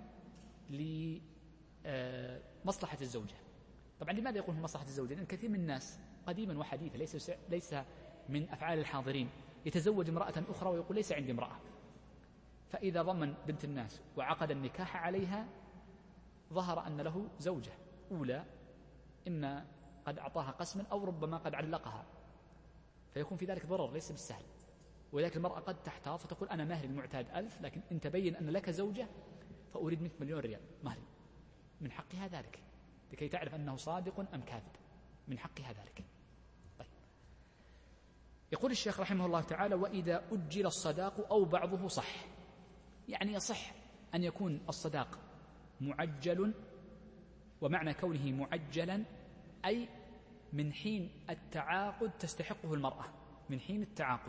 لمصلحة الزوجة. طبعا لماذا يقول مصلحة الزوجة؟ لأن كثير من الناس قديما وحديثا ليس ليس من أفعال الحاضرين يتزوج امرأة أخرى ويقول ليس عندي امرأة، فإذا ضمن بنت الناس وعقد النكاح عليها ظهر أن له زوجة أولى، إما قد أعطاها قسما أو ربما قد علقها، فيكون في ذلك ضرر ليس بالسهل. ولكن المرأة قد تحتاط فتقول: أنا مهري المعتاد ألف، لكن إن تبين أن لك زوجة فأريد منك مليون ريال مهري. من حقها ذلك لكي تعرف أنه صادق أم كاذب، من حقها ذلك. طيب. يقول الشيخ رحمه الله تعالى: وإذا أجل الصداق أو بعضه صح، يعني يصح أن يكون الصداق معجل، ومعنى كونه معجلا أي من حين التعاقد تستحقه المرأة، من حين التعاقد.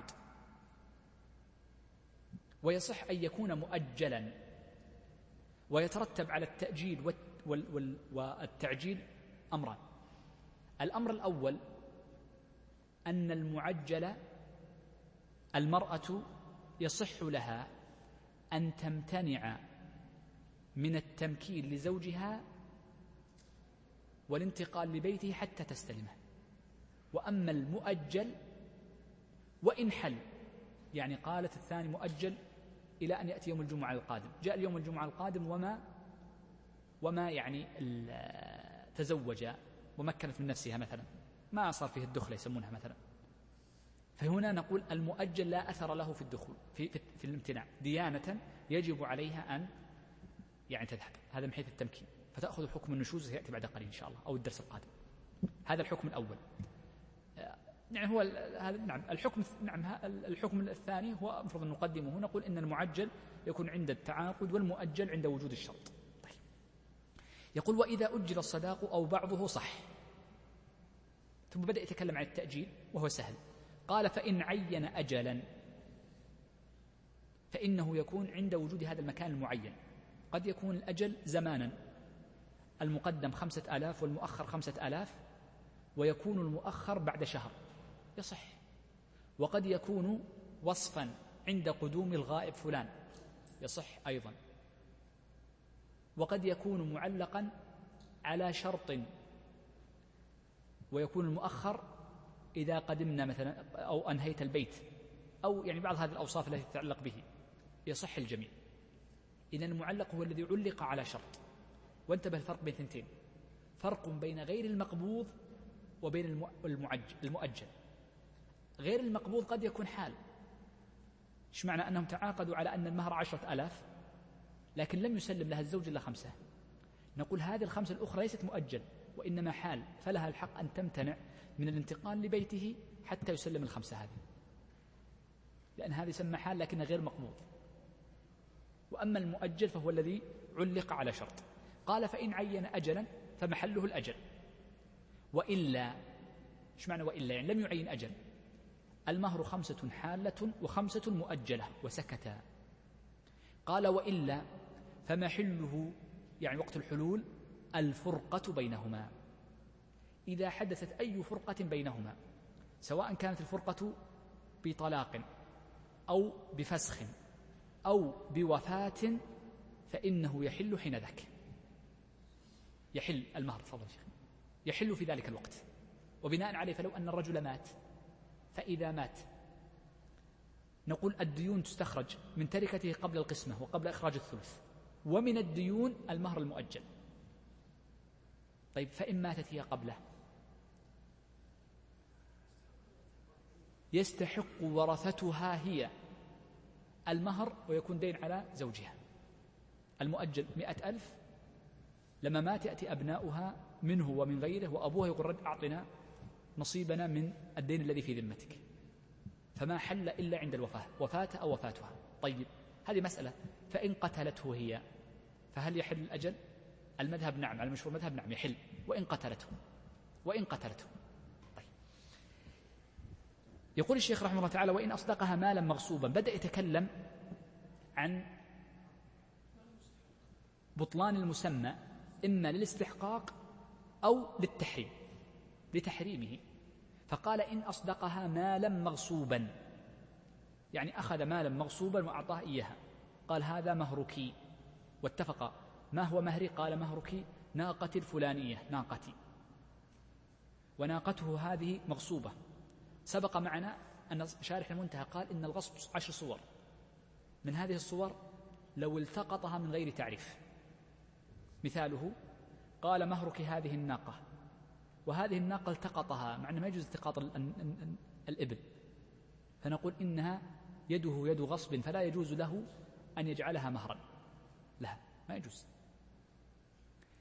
ويصح أن يكون مؤجلا، ويترتب على التأجيل والتعجيل أمران. الأمر الأول أن المعجل المرأة يصح لها أن تمتنع من التمكين لزوجها والانتقال لبيته حتى تستلمه. وأما المؤجل وإن حل، يعني قالت الثاني مؤجل إلى أن يأتي يوم الجمعة القادم، جاء اليوم الجمعة القادم وما وما يعني تزوج ومكنت من نفسها مثلا، ما صار فيه الدخل يسمونها مثلا، فهنا نقول المؤجل لا أثر له في الدخول في, في, في الامتناع، ديانة يجب عليها أن يعني تذهب، هذا من حيث التمكين، فتأخذ حكم النشوز سيأتي بعد قليل إن شاء الله أو الدرس القادم. هذا الحكم الأول. يعني هو هذا نعم الحكم نعم الحكم الثاني هو المفروض أن نقدمه، نقول إن المعجل يكون عند التعاقد والمؤجل عند وجود الشرط. طيب. يقول: وإذا أجل الصداق أو بعضه صح. ثم بدأ يتكلم عن التأجيل وهو سهل. قال: فإن عين أجلا فإنه يكون عند وجود هذا المكان المعين. قد يكون الأجل زمانا، المقدم خمسة آلاف والمؤخر خمسة آلاف، ويكون المؤخر بعد شهر، يصح. وقد يكون وصفا عند قدوم الغائب فلان، يصح أيضا. وقد يكون معلقا على شرط، ويكون المؤخر إذا قدمنا مثلا أو أنهيت البيت، أو يعني بعض هذه الأوصاف التي تتعلق به، يصح الجميع. إذن المعلق هو الذي علق على شرط. وانتبه الفرق بين ثنتين، فرق بين غير المقبوض وبين المؤجل. غير المقبوض قد يكون حال، إيش معنى؟ أنهم تعاقدوا على أن المهر عشرة آلاف لكن لم يسلم لها الزوج إلا خمسة، نقول هذه الخمسة الأخرى ليست مؤجل وإنما حال، فلها الحق أن تمتنع من الانتقال لبيته حتى يسلم الخمسة هذه، لأن هذه يسمى حال لكن غير مقبوض. وأما المؤجل فهو الذي علق على شرط. قال: فإن عين أجلا فمحله الأجل، وإلا. إيش معنى وإلا؟ يعني لم يعين أجل، المهر خمسة حالة وخمسة مؤجلة وسكتا. قال: وإلا فمحله يعني وقت الحلول الفرقة بينهما، إذا حدثت أي فرقة بينهما، سواء كانت الفرقة بطلاق أو بفسخ أو بوفاة، فإنه يحل حين ذاك، يحل المهر. تفضل شيخ. يحل في ذلك الوقت. وبناء عليه فلو أن الرجل مات، فإذا مات نقول الديون تستخرج من تركته قبل القسمة وقبل إخراج الثلث، ومن الديون المهر المؤجل. طيب، فإن ماتت هي قبله يستحق ورثتها هي المهر ويكون دين على زوجها. المؤجل مئة ألف، لما مات يأتي أبناؤها منه ومن غيره وأبوها يقول: رد أعطنا نصيبنا من الدين الذي في ذمتك، فما حل إلا عند الوفاة، وفاة أو وفاتها. طيب، هذه مسألة. فإن قتلته هي فهل يحل الأجل؟ المذهب نعم، على المشهور المذهب نعم يحل، وإن قتلته وإن قتلته طيب. يقول الشيخ رحمه الله تعالى: وإن أصدقها مالا مغصوبا. بدأ يتكلم عن بطلان المسمى إما للاستحقاق أو للتحريم، لتحريمه. فقال: إن أصدقها مالا مغصوبا، يعني أخذ مالا مغصوبا وأعطاه إياها، قال: هذا مهرك، واتفق. ما هو مهري؟ قال: مهرك ناقتي الفلانية، ناقتي، وناقته هذه مغصوبة. سبق معنا أن شارح المنتهى قال إن الغصب عشر صور، من هذه الصور لو التقطها من غير تعريف. مثاله: قال: مهرك هذه الناقة، وهذه الناقة التقطها، مع أنه ما يجوز التقاط الإبل، فنقول إنها يده يد غصب، فلا يجوز له أن يجعلها مهرا لها، ما يجوز.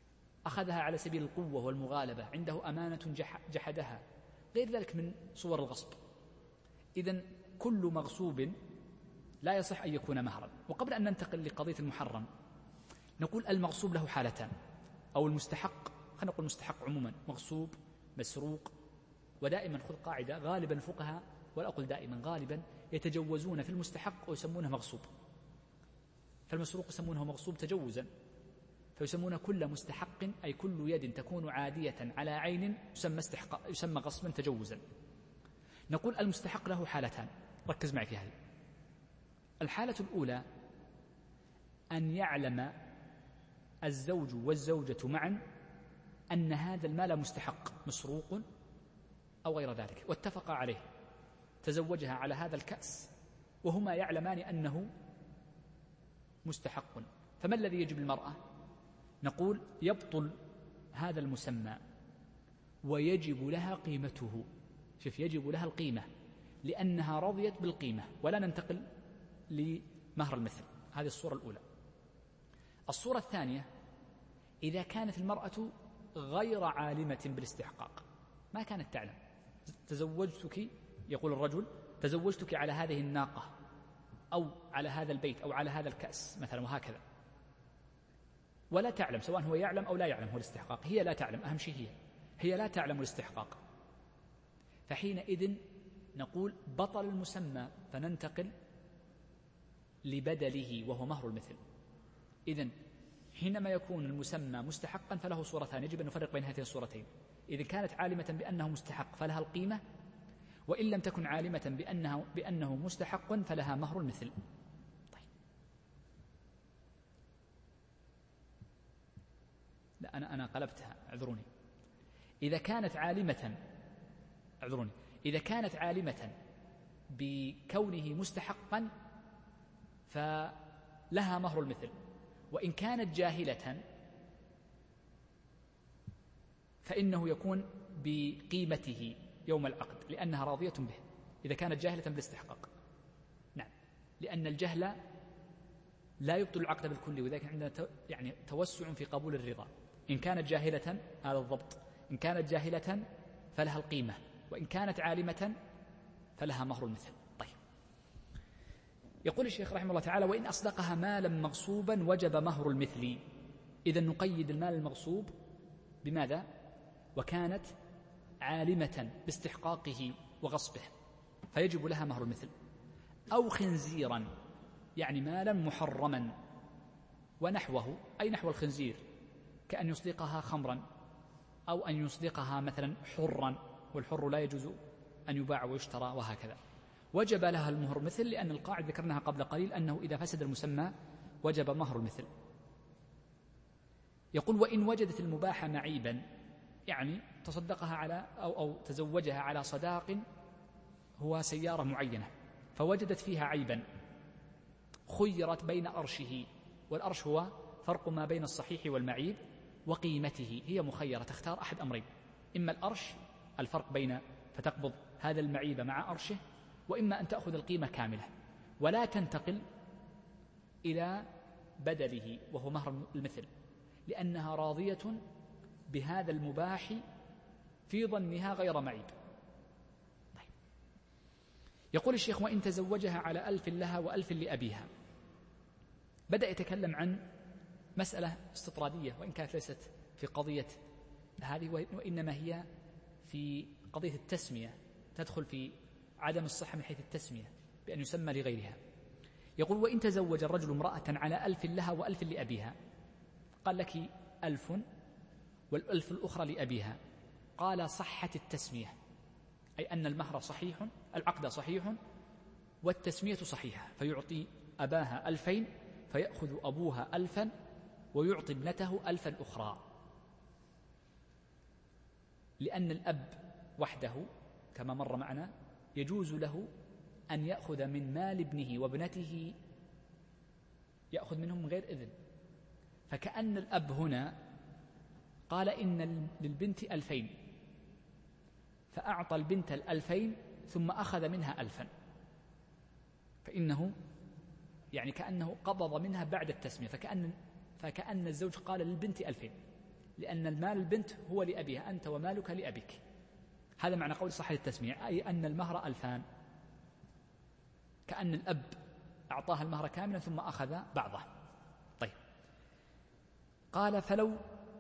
أخذها على سبيل القوة والمغالبة، عنده أمانة جحدها، غير ذلك من صور الغصب. إذن كل مغصوب لا يصح أن يكون مهرا. وقبل أن ننتقل لقضية المحرم نقول المغصوب له حالتان، أو المستحق، خلينا نقول المستحق عموما، مغصوب، مسروق. ودائما خذ قاعدة، غالبا الفقهاء، ولا أقول دائما، غالبا يتجوزون في المستحق ويسمونه مغصوب. فالمسروق يسمونه مغصوب تجوزا، فيسمون كل مستحق أي كل يد تكون عادية على عين يسمى, يسمى غصبا تجوزا. نقول المستحق له حالتان، ركز معي في هذه. الحالة الأولى أن يعلم الزوج والزوجة معا أن هذا المال مستحق، مسروق أو غير ذلك، واتفقا عليه، تزوجها على هذا الكأس وهما يعلمان أنه مستحق. فما الذي يجب المرأة؟ نقول يبطل هذا المسمى ويجب لها قيمته. شوف، يجب لها القيمة لأنها رضيت بالقيمة. ولا ننتقل لمهر المثل. هذه الصورة الأولى. الصورة الثانية، إذا كانت المرأة غير عالمة بالاستحقاق، ما كانت تعلم، تزوجتك، يقول الرجل تزوجتك على هذه الناقة أو على هذا البيت أو على هذا الكأس مثلا، وهكذا، ولا تعلم، سواء هو يعلم أو لا يعلم هو الاستحقاق، هي لا تعلم، أهم شيء هي هي لا تعلم الاستحقاق. فحينئذ نقول بطل المسمى، فننتقل لبدله وهو مهر المثل. إذن حينما يكون المسمى مستحقا فله صورتان، يجب أن نفرق بين هاتين الصورتين. إذا كانت عالمة بأنه مستحق فلها القيمة، وإن لم تكن عالمة بأنه, بأنه مستحق فلها مهر المثل. طيب. لا أنا, أنا قلبتها، اعذروني. إذا كانت عالمة اعذروني إذا كانت عالمة بكونه مستحقا فلها مهر المثل، وإن كانت جاهلة فإنه يكون بقيمته يوم العقد لأنها راضية به، إذا كانت جاهلة بالاستحقاق. نعم، لأن الجهل لا يبطل العقد بالكل، وذلك عندنا يعني توسع في قبول الرضا. إن كانت جاهلة، هذا الضبط، إن كانت جاهلة فلها القيمة، وإن كانت عالمة فلها مهر المثل. طيب، يقول الشيخ رحمه الله تعالى: وإن أصدقها مالا مغصوبا وجب مهر المثل. إذا نقيد المال المغصوب بماذا؟ وكانت عالمة باستحقاقه وغصبه فيجب لها مهر المثل. أو خنزيرا، يعني مالا محرما ونحوه، أي نحو الخنزير، كأن يصدقها خمرا، أو أن يصدقها مثلا حرا، والحر لا يجوز أن يباع ويشترى، وهكذا، وجب لها المهر مثل، لأن القاعدة ذكرناها قبل قليل أنه إذا فسد المسمى وجب مهر المثل. يقول: وإن وجدت المباح معيبا، يعني تصدقها على أو, أو تزوجها على صداق هو سيارة معينة، فوجدت فيها عيبا، خيرت بين أرشه، والأرش هو فرق ما بين الصحيح والمعيب وقيمته، هي مخيرة تختار أحد أمرين، إما الأرش الفرق بين فتقبض هذا المعيب مع أرشه، وإما أن تأخذ القيمة كاملة ولا تنتقل إلى بدله وهو مهر المثل، لأنها راضية بهذا المباح في ظنها غير معيب. طيب. يقول الشيخ: وإن تزوجها على ألف لها وألف لأبيها. بدأ يتكلم عن مسألة استطرادية، وإن كانت ليست في قضية هذه، وإنما هي في قضية التسمية، تدخل في عدم الصحة من حيث التسمية بأن يسمى لغيرها. يقول: وإن تزوج الرجل امرأة على ألف لها وألف لأبيها، قال لك ألف والألف الأخرى لأبيها، قال: صحت التسمية، أي أن المهر صحيح، العقد صحيح والتسمية صحيحة، فيعطي أباها ألفين فيأخذ أبوها ألفا ويعطي ابنته ألفا أخرى، لأن الأب وحده كما مر معنا يجوز له أن يأخذ من مال ابنه وابنته، يأخذ منهم من غير إذن. فكأن الأب هنا قال إن للبنت ألفين، فأعطى البنت الألفين ثم أخذ منها ألفا، فإنه يعني كأنه قبض منها بعد التسمية، فكأن, فكأن الزوج قال للبنت ألفين، لأن المال البنت هو لأبيها، أنت ومالك لأبيك. هذا معنى قول صحة التسمية، أي أن المهر ألفان، كأن الأب أعطاها المهر كاملا ثم أخذ بعضه. طيب، قال فلو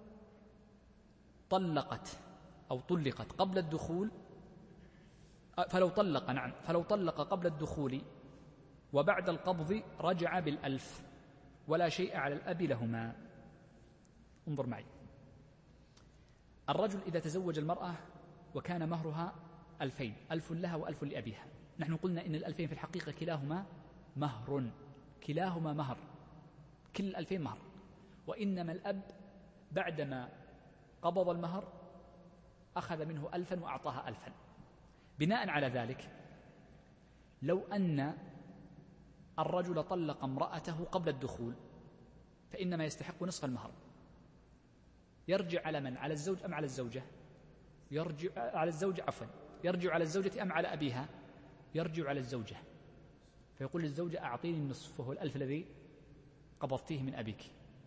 طلقت أو طلقت قبل الدخول، فلو طلق نعم فلو طلق قبل الدخول وبعد القبض رجع بالألف ولا شيء على الأب لهما. انظر معي، الرجل إذا تزوج المرأة وكان مهرها ألفين، ألف لها وألف لأبيها، نحن قلنا إن الألفين في الحقيقة كلاهما مهر، كلاهما مهر، كل الألفين مهر، وإنما الأب بعدما قبض المهر أخذ منه ألفا وأعطاها ألفا. بناء على ذلك لو أن الرجل طلق امرأته قبل الدخول فإنما يستحق نصف المهر. يرجع على من؟ على الزوج أم على الزوجة؟ يرجع على الزوجة، عفوا يرجع على الزوجة أم على أبيها؟ يرجع على الزوجة، فيقول للزوجة أعطيني النصف وهو الألف الذي قبضتيه من أبيك.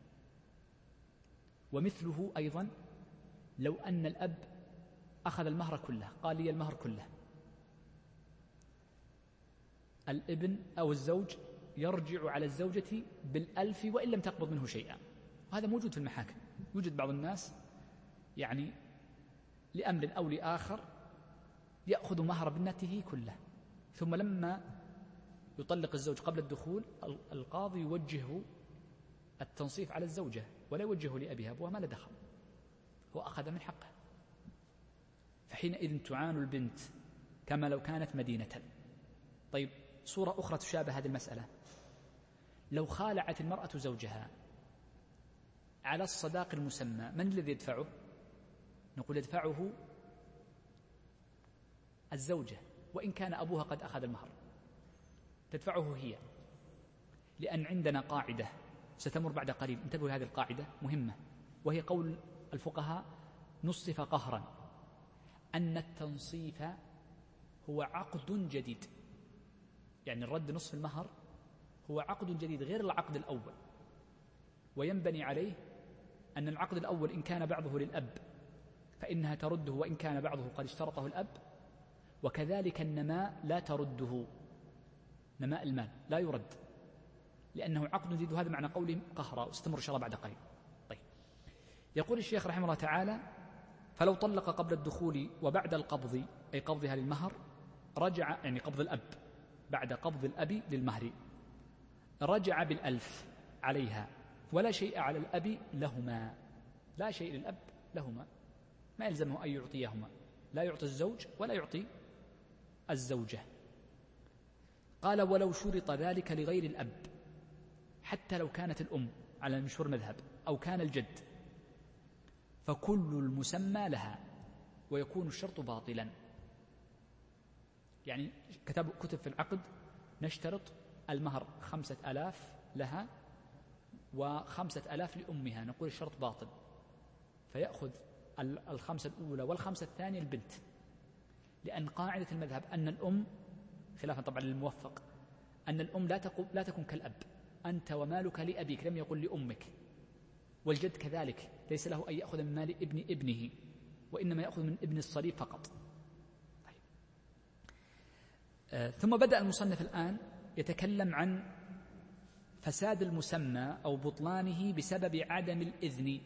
ومثله أيضا لو أن الأب أخذ المهر كله، قال لي المهر كله، الابن أو الزوج يرجع على الزوجة بالألف وإن لم تقبض منه شيئا. وهذا موجود في المحاكم، يوجد بعض الناس يعني لأمر أو لآخر يأخذ مهر ابنته كله، ثم لما يطلق الزوج قبل الدخول القاضي يوجه التنصيف على الزوجة ولا يوجهه لأبيها، أبوها ما له دخل، هو أخذ من حقه. فحينئذ تعان البنت كما لو كانت مدينة. طيب، صورة أخرى تشابه هذه المسألة، لو خالعت المرأة زوجها على الصداق المسمى، من الذي يدفعه؟ نقول يدفعه الزوجة وإن كان أبوها قد أخذ المهر، تدفعه هي، لأن عندنا قاعدة ستمر بعد قليل، انتبهوا هذه القاعدة مهمة، وهي قول الفقهاء نصف قهرا، أن التنصيف هو عقد جديد، يعني الرد نصف المهر هو عقد جديد غير العقد الأول، وينبني عليه أن العقد الأول إن كان بعضه للأب فإنها ترده وإن كان بعضه قد اشترطه الأب، وكذلك النماء لا ترده، نماء المال لا يرد لأنه عقد جديد، وهذا معنى قولهم قهرا، واستمر إن شاء الله بعد قليل. طيب، يقول الشيخ رحمه الله تعالى فلو طلق قبل الدخول وبعد القبض، أي قبضها للمهر، رجع، يعني قبض الأب بعد قبض الأب للمهر، رجع بالألف عليها ولا شيء على الأب لهما، لا شيء للأب لهما، ما يلزمه أن يعطيهما، لا يعطي الزوج ولا يعطي الزوجة. قال ولو شرط ذلك لغير الأب، حتى لو كانت الأم على مشهور مذهب أو كان الجد، فكل المسمى لها ويكون الشرط باطلا. يعني كتب كتب في العقد نشترط المهر خمسة ألاف لها وخمسة ألاف لأمها، نقول الشرط باطل، فيأخذ الخمسة الأولى والخمسة الثانية البنت، لأن قاعدة المذهب أن الأم، خلافا طبعا للموفق، أن الأم لا تكون لا تكون كالأب، أنت ومالك لأبيك، لم يقل لأمك، والجد كذلك ليس له أن يأخذ من مال ابن ابنه، وإنما يأخذ من ابن الصليب فقط. طيب. آه ثم بدأ المصنف الآن يتكلم عن فساد المسمى أو بطلانه بسبب عدم الإذن،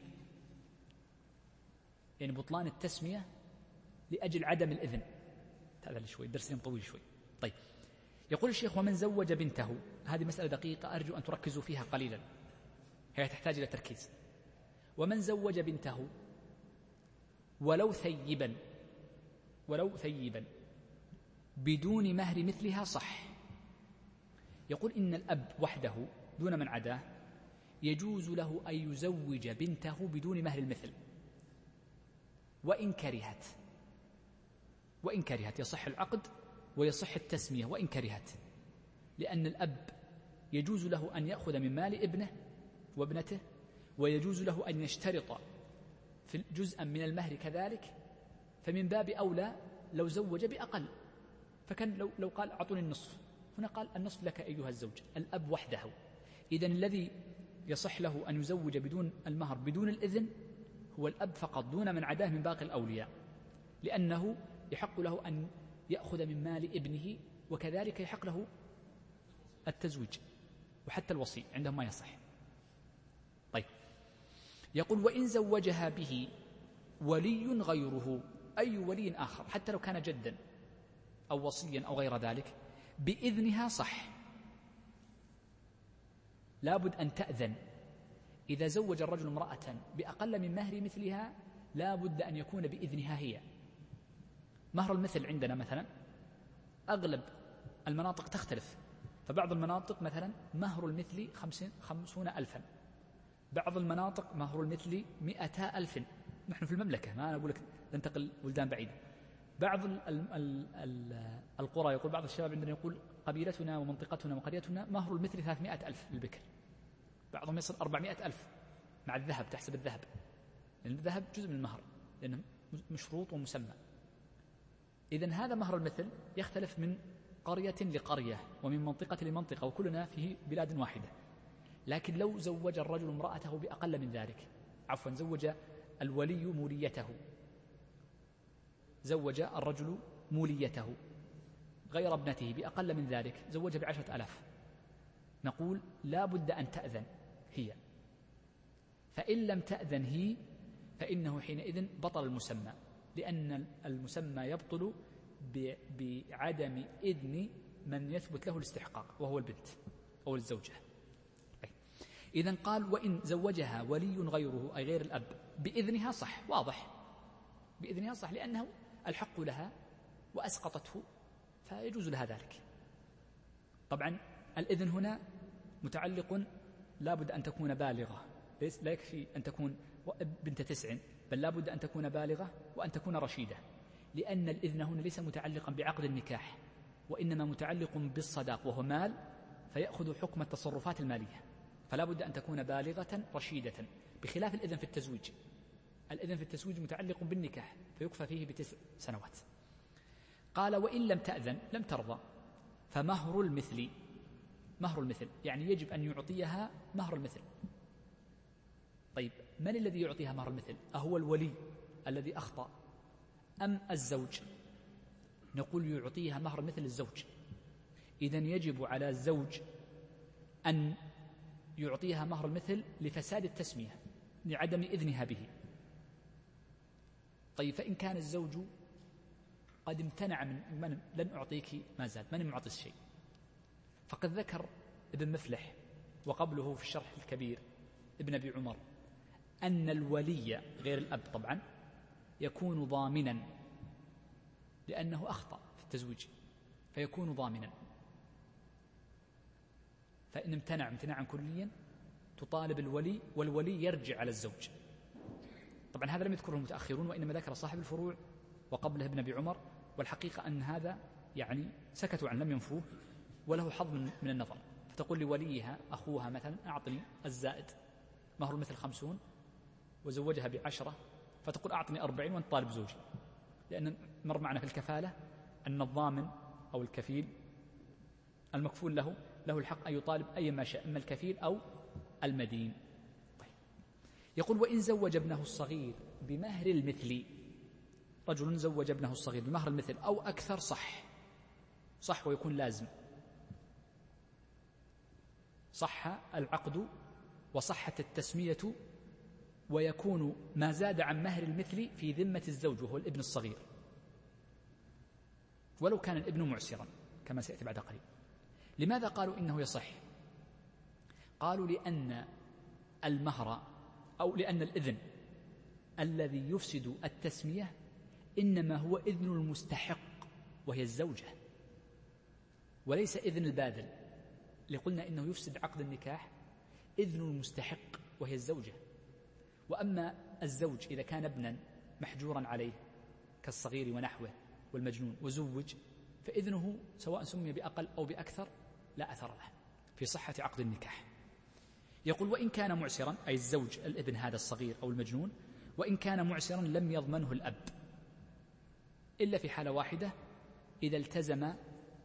يعني بطلان التسمية لأجل عدم الإذن. هذا شوي درسنا طويل شوي. طيب، يقول الشيخ ومن زوج بنته، هذه مسألة دقيقة أرجو أن تركزوا فيها قليلا، هي تحتاج إلى تركيز. ومن زوج بنته ولو ثيبا ولو ثيبا بدون مهر مثلها صح. يقول إن الأب وحده دون من عداه يجوز له أن يزوج بنته بدون مهر المثل، وإن كرهت وإن كرهت يصح العقد ويصح التسمية وإن كرهت، لأن الأب يجوز له أن يأخذ من مال ابنه وابنته، ويجوز له أن يشترط في جزءا من المهر كذلك، فمن باب أولى لو زوج بأقل، فكان لو, لو قال أعطوني النصف، هنا قال النصف لك أيها الزوج، الأب وحده. إذن الذي يصح له أن يزوج بدون المهر بدون الإذن هو الأب فقط دون من عداه من باقي الأولياء، لأنه يحق له أن يأخذ من مال ابنه، وكذلك يحق له التزويج، وحتى الوصي عندهم ما يصح. طيب، يقول وإن زوجها به ولي غيره، أي ولي آخر حتى لو كان جدا أو وصيا أو غير ذلك، بإذنها صح. لابد أن تأذن. إذا زوج الرجل امرأة بأقل من مهر مثلها لابد أن يكون بإذنها هي. مهر المثل عندنا مثلا أغلب المناطق تختلف، فبعض المناطق مثلا مهر المثل خمسون ألفا، بعض المناطق مهر المثل مئتا ألف. نحن في المملكة، ما أقول لك ننتقل بلدان بعيدة. بعض ال ال ال ال القرى يقول بعض الشباب عندنا يقول قبيلتنا ومنطقتنا وقريتنا مهر المثل ثلاثمائة ألف للبكر، بعضهم يصل أربعمائة ألف مع الذهب، تحسب الذهب، لأن الذهب جزء من المهر لأنه مشروط ومسمى. إذن هذا مهر المثل يختلف من قرية لقرية ومن منطقة لمنطقة، وكلنا في بلاد واحدة. لكن لو زوج الرجل امرأته بأقل من ذلك، عفوا زوج الولي موليته، زوج الرجل موليته غير ابنته بأقل من ذلك، زوج بعشرة ألاف، نقول لا بد أن تأذن هي. فإن لم تأذن هي فإنه حينئذ بطل المسمى، لأن المسمى يبطل بعدم إذن من يثبت له الاستحقاق وهو البنت أو الزوجة. إذن قال وإن زوجها ولي غيره أي غير الأب بإذنها صح، واضح بإذنها صح، لأنه الحق لها وأسقطته فيجوز لها ذلك. طبعا الإذن هنا متعلق لا بد أن تكون بالغة، لا يكفي أن تكون بنت تسع، بل لا بد أن تكون بالغة وأن تكون رشيدة، لأن الإذن هنا ليس متعلقا بعقد النكاح، وإنما متعلق بالصداق وهو مال، فيأخذ حكم التصرفات المالية، فلا بد أن تكون بالغة رشيدة، بخلاف الإذن في التزويج. الإذن في التزويج متعلق بالنكاح فيكفى فيه بتسع سنوات. قال وإن لم تأذن لم ترضى فمهر المثل، مهر المثل يعني يجب أن يعطيها مهر المثل. طيب من الذي يعطيها مهر المثل؟ أهو الولي الذي أخطأ أم الزوج؟ نقول يعطيها مهر مثل الزوج. إذن يجب على الزوج أن يعطيها مهر المثل لفساد التسمية، لعدم إذنها به. طيب فإن كان الزوج قد امتنع من, من لن أعطيك ما زال، من معطي الشيء، فقد ذكر ابن مفلح وقبله في الشرح الكبير ابن أبي عمر أن الولي غير الأب طبعا يكون ضامنا، لأنه أخطأ في التزويج فيكون ضامنا، فإن امتنع امتناعا كليا تطالب الولي، والولي يرجع على الزوج. طبعا هذا لم يذكره المتأخرون، وإنما ذكر صاحب الفروع وقبله ابن أبي عمر، والحقيقة أن هذا يعني سكتوا عن لم ينفوه وله حظ من النظر. فتقول لوليها أخوها مثلا أعطني الزائد، مهر مثل خمسون وزوجها بعشرة، فتقول أعطني أربعين وأنت طالب زوجي، لأن مر معنا في الكفالة أن الضامن أو الكفيل المكفول له له الحق أن يطالب أي ما شاء، إما الكفيل أو المدين. طيب. يقول وإن زوج ابنه الصغير بمهر المثل، رجل زوج ابنه الصغير بمهر المثل أو أكثر صح، صح ويكون لازم، صح العقد وصحت التسمية، ويكون ما زاد عن مهر المثل في ذمة الزوج وهو الابن الصغير، ولو كان الابن معسرا كما سيأتي بعد قليل. لماذا قالوا إنه يصح؟ قالوا لأن المهر أو لأن الإذن الذي يفسد التسمية إنما هو إذن المستحق وهي الزوجة، وليس إذن الباذل. لقلنا إنه يفسد عقد النكاح إذن المستحق وهي الزوجة. وأما الزوج إذا كان ابنا محجورا عليه كالصغير ونحوه والمجنون وزوج، فإذنه سواء سمي بأقل أو بأكثر لا أثر له في صحة عقد النكاح. يقول وإن كان معسرا، أي الزوج الابن هذا الصغير أو المجنون، وإن كان معسرا لم يضمنه الأب إلا في حالة واحدة، إذا التزم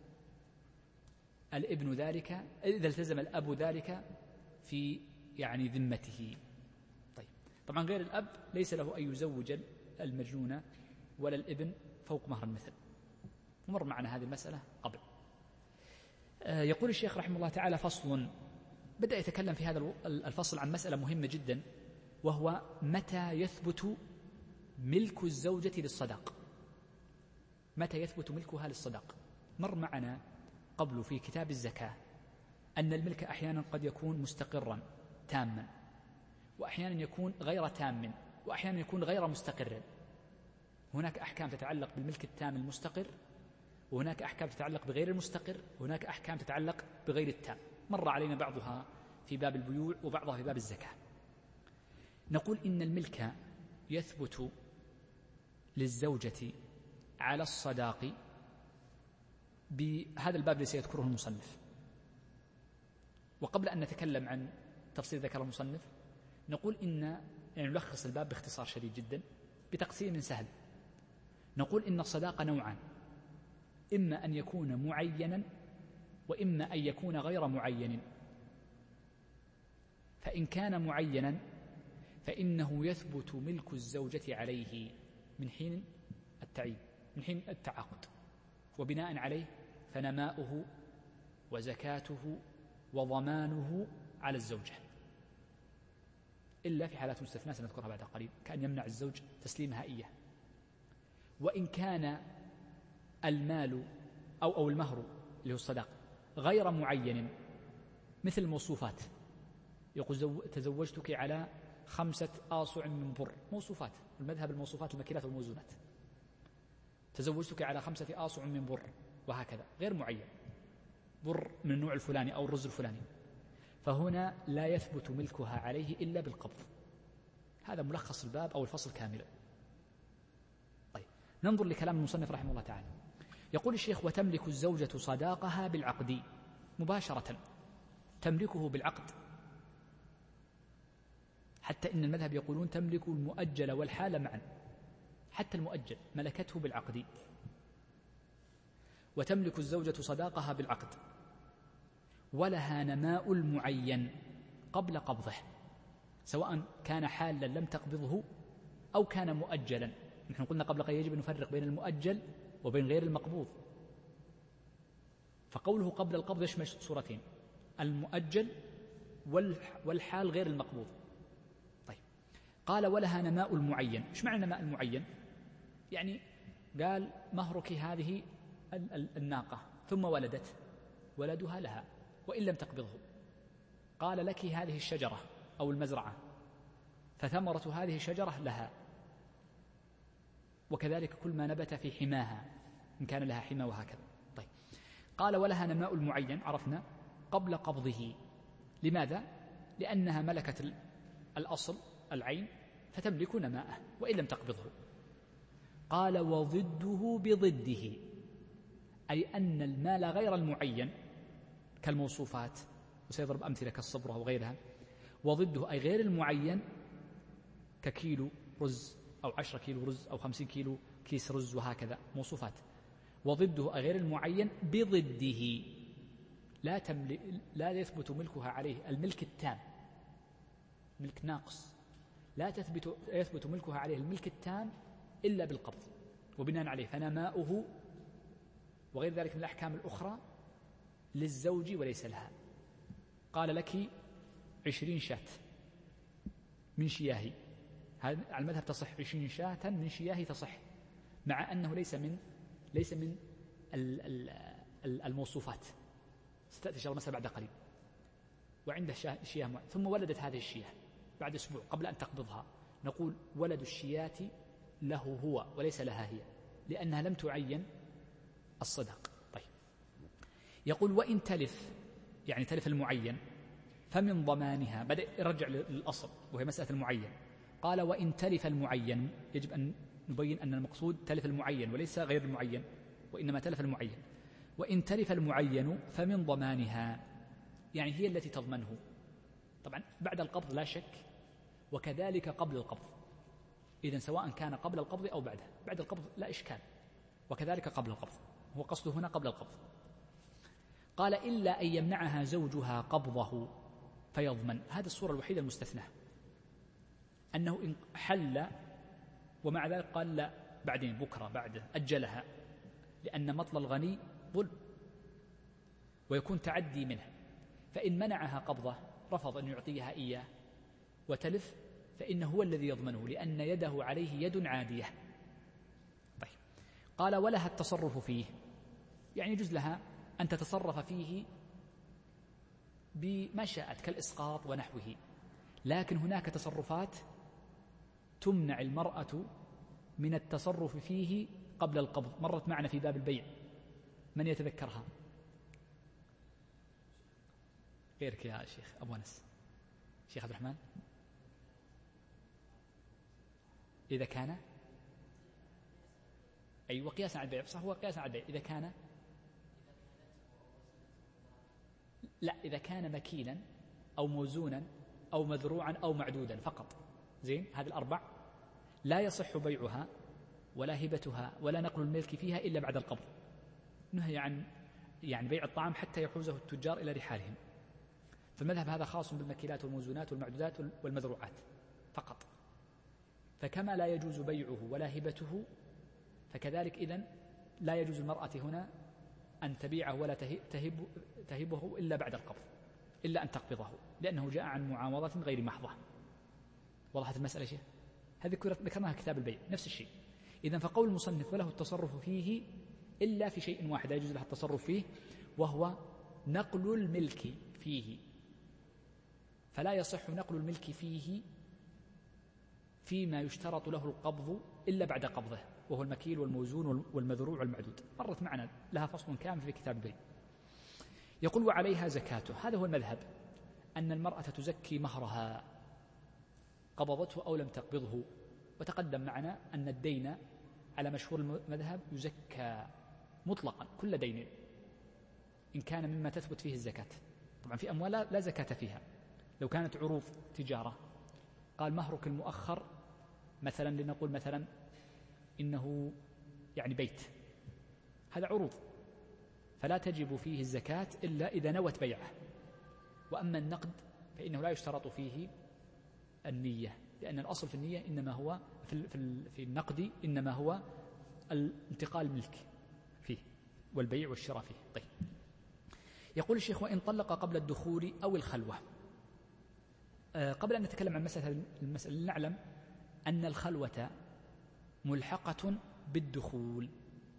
الابن ذلك، إذا التزم الأب ذلك في يعني ذمته. طيب طبعا غير الأب ليس له أن يزوج المجنون ولا الابن فوق مهر المثل، ومر معنا هذه المسألة قبل. يقول الشيخ رحمه الله تعالى: فصل. بدأ يتكلم في هذا الفصل عن مسألة مهمة جدا، وهو متى يثبت ملك الزوجة للصداق، متى يثبت ملكها للصداق. مر معنا قبل في كتاب الزكاة أن الملك أحيانا قد يكون مستقرا تاما، وأحيانا يكون غير تام، وأحيانا يكون غير مستقر. هناك أحكام تتعلق بالملك التام المستقر، وهناك أحكام تتعلق بغير المستقر، وهناك أحكام تتعلق بغير التام. مر علينا بعضها في باب البيوع وبعضها في باب الزكاة. نقول إن الملك يثبت للزوجة على الصداق بهذا الباب الذي سيذكره المصنف. وقبل أن نتكلم عن تفصيل ذكر المصنف، نقول إن يعني نلخص الباب باختصار شديد جدا بتقسيم سهل. نقول إن الصداق نوعان: إما أن يكون معينا، وإما أن يكون غير معين. فإن كان معينا فإنه يثبت ملك الزوجة عليه من حين التعيين، من حين التعاقد، وبناء عليه فنماؤه وزكاته وضمانه على الزوجة، إلا في حالات مستثناة سنذكرها بعد قليل، كأن يمنع الزوج تسليمها إياه. وإن كان المال أو أو المهر اللي هو الصداق غير معين، مثل الموصوفات، يقول تزوجتك على خمسة آصع من بر، موصوفات، المذهب الموصوفات المكيلات والموزونات، تزوجتك على خمسة آصع من بر، وهكذا، غير معين، بر من النوع الفلاني أو الرز الفلاني، فهنا لا يثبت ملكها عليه إلا بالقبض. هذا ملخص الباب أو الفصل كاملا. طيب، ننظر لكلام المصنف رحمه الله تعالى. يقول الشيخ: وتملك الزوجة صداقها بالعقد مباشرة، تملكه بالعقد، حتى إن المذهب يقولون تملك المؤجل والحال معا، حتى المؤجل ملكته بالعقد. وتملك الزوجة صداقها بالعقد، ولها نماء المعين قبل قبضه، سواء كان حالا لم تقبضه أو كان مؤجلا. نحن قلنا قبل قليل يجب أن نفرق بين المؤجل وبين غير المقبوض، فقوله قبل القبض يشمل صورتين: المؤجل والحال غير المقبوض. طيب، قال: ولها نماء المعين. إيش معنى نماء المعين؟ يعني قال: مهرك هذه الناقة ثم ولدت، ولدها لها وإن لم تقبضه. قال: لك هذه الشجرة أو المزرعة، فثمرة هذه الشجرة لها، وكذلك كل ما نبت في حماها إن كان لها حمى، وهكذا. طيب، قال: ولها نماء المعين، عرفنا قبل قبضه. لماذا؟ لأنها ملكت الأصل العين فتملك نماءه وإن لم تقبضه. قال: وضده بضده، أي أن المال غير المعين كالموصوفات، وسيضرب أمثلة كالصبرة وغيرها. وضده أي غير المعين ككيلو رز أو عشرة كيلو رز أو خمسين كيلو كيس رز، وهكذا موصوفات. وضده أي غير المعين بضده لا, تملك لا يثبت ملكها عليه الملك التام، ملك ناقص لا تثبت يثبت ملكها عليه الملك التام إلا بالقبض، وبناء عليه فنماؤه وغير ذلك من الأحكام الأخرى للزوج وليس لها. قال: لك عشرين شاة من شياهي، هذا على المذهب تصح، عشرين شاة من شياهي تصح، مع أنه ليس من ليس من الموصوفات، ستأتي إن شاء الله مسألة بعد قليل. وعنده شياه، ثم ولدت هذه الشياه بعد أسبوع قبل أن تقبضها، نقول: ولد الشيات له هو وليس لها هي، لأنها لم تعين الصداق. طيب، يقول: وإن تلف، يعني تلف المعين، فمن ضمانها. بدأ يرجع للأصل وهي مسألة المعين. قال: وإن تلف المعين، يجب أن نبين أن المقصود تلف المعين وليس غير المعين، وإنما تلف المعين. وإن تلف المعين فمن ضمانها، يعني هي التي تضمنه، طبعا بعد القبض لا شك، وكذلك قبل القبض. إذن سواء كان قبل القبض أو بعده، بعد القبض لا إشكال، وكذلك قبل القبض، هو قصده هنا قبل القبض. قال: إلا أن يمنعها زوجها قبضه فيضمن. هذه الصورة الوحيدة المستثناة، أنه إن حل ومع ذلك قال لا بعدين بكرة بعد أجلها، لأن مطل الغني ظلم ويكون تعدي منه، فإن منعها قبضة رفض أن يعطيها إياه وتلف فإنه هو الذي يضمنه، لأن يده عليه يد عادية. طيب قال ولها التصرف فيه، يعني يجوز لها أن تتصرف فيه بما شاءت كالإسقاط ونحوه، لكن هناك تصرفات تمنع المرأة من التصرف فيه قبل القبض، مرت معنا في باب البيع، من يتذكرها؟ غيرك يا شيخ أبو أنس، شيخ عبد الرحمن. إذا كان أيوة قياسا على البيع، صح هو قياسا على البيع. إذا كان لا، إذا كان مكيلا أو موزونا أو مذروعا أو معدودا فقط، زين، هذه الأربع لا يصح بيعها ولا هبتها ولا نقل الملك فيها إلا بعد القبض. نهي عن يعني بيع الطعام حتى يحوزه التجار إلى رحالهم، فالمذهب هذا خاص بالمكيلات والموزونات والمعدودات والمذروعات فقط. فكما لا يجوز بيعه ولا هبته، فكذلك إذن لا يجوز المرأة هنا أن تبيعه ولا تهب تهبه إلا بعد القبض، إلا أن تقبضه، لأنه جاء عن معاوضة غير محضة. وضحت المسألة شيء؟ هذه ذكرناها كتاب البيع، نفس الشيء. إذن فقول المصنف وله التصرف فيه إلا في شيء واحد لا يجوز له التصرف فيه، وهو نقل الملك فيه. فلا يصح نقل الملك فيه فيما يشترط له القبض إلا بعد قبضه، وهو المكيل والموزون والمذروع والمعدود، مرت معنا لها فصل كامل في كتاب البيع. يقول وعليها زكاته، هذا هو المذهب، أن المرأة تزكي مهرها قبضته أو لم تقبضه. وتقدم معنا أن الدين على مشهور المذهب يزكى مطلقا، كل دين إن كان مما تثبت فيه الزكاة. طبعا في أموال لا زكاة فيها، لو كانت عروض تجارة قال مهرك المؤخر مثلا، لنقول مثلا إنه يعني بيت، هذا عروض فلا تجب فيه الزكاة إلا إذا نوت بيعه. وأما النقد فإنه لا يشترط فيه النية، لأن الأصل في النية إنما هو في, في النقد إنما هو الانتقال الملك فيه والبيع والشراء فيه. طيب يقول الشيخ وإن طلق قبل الدخول أو الخلوة. آه قبل أن نتكلم عن مسألة المسألة نعلم أن الخلوة ملحقة بالدخول.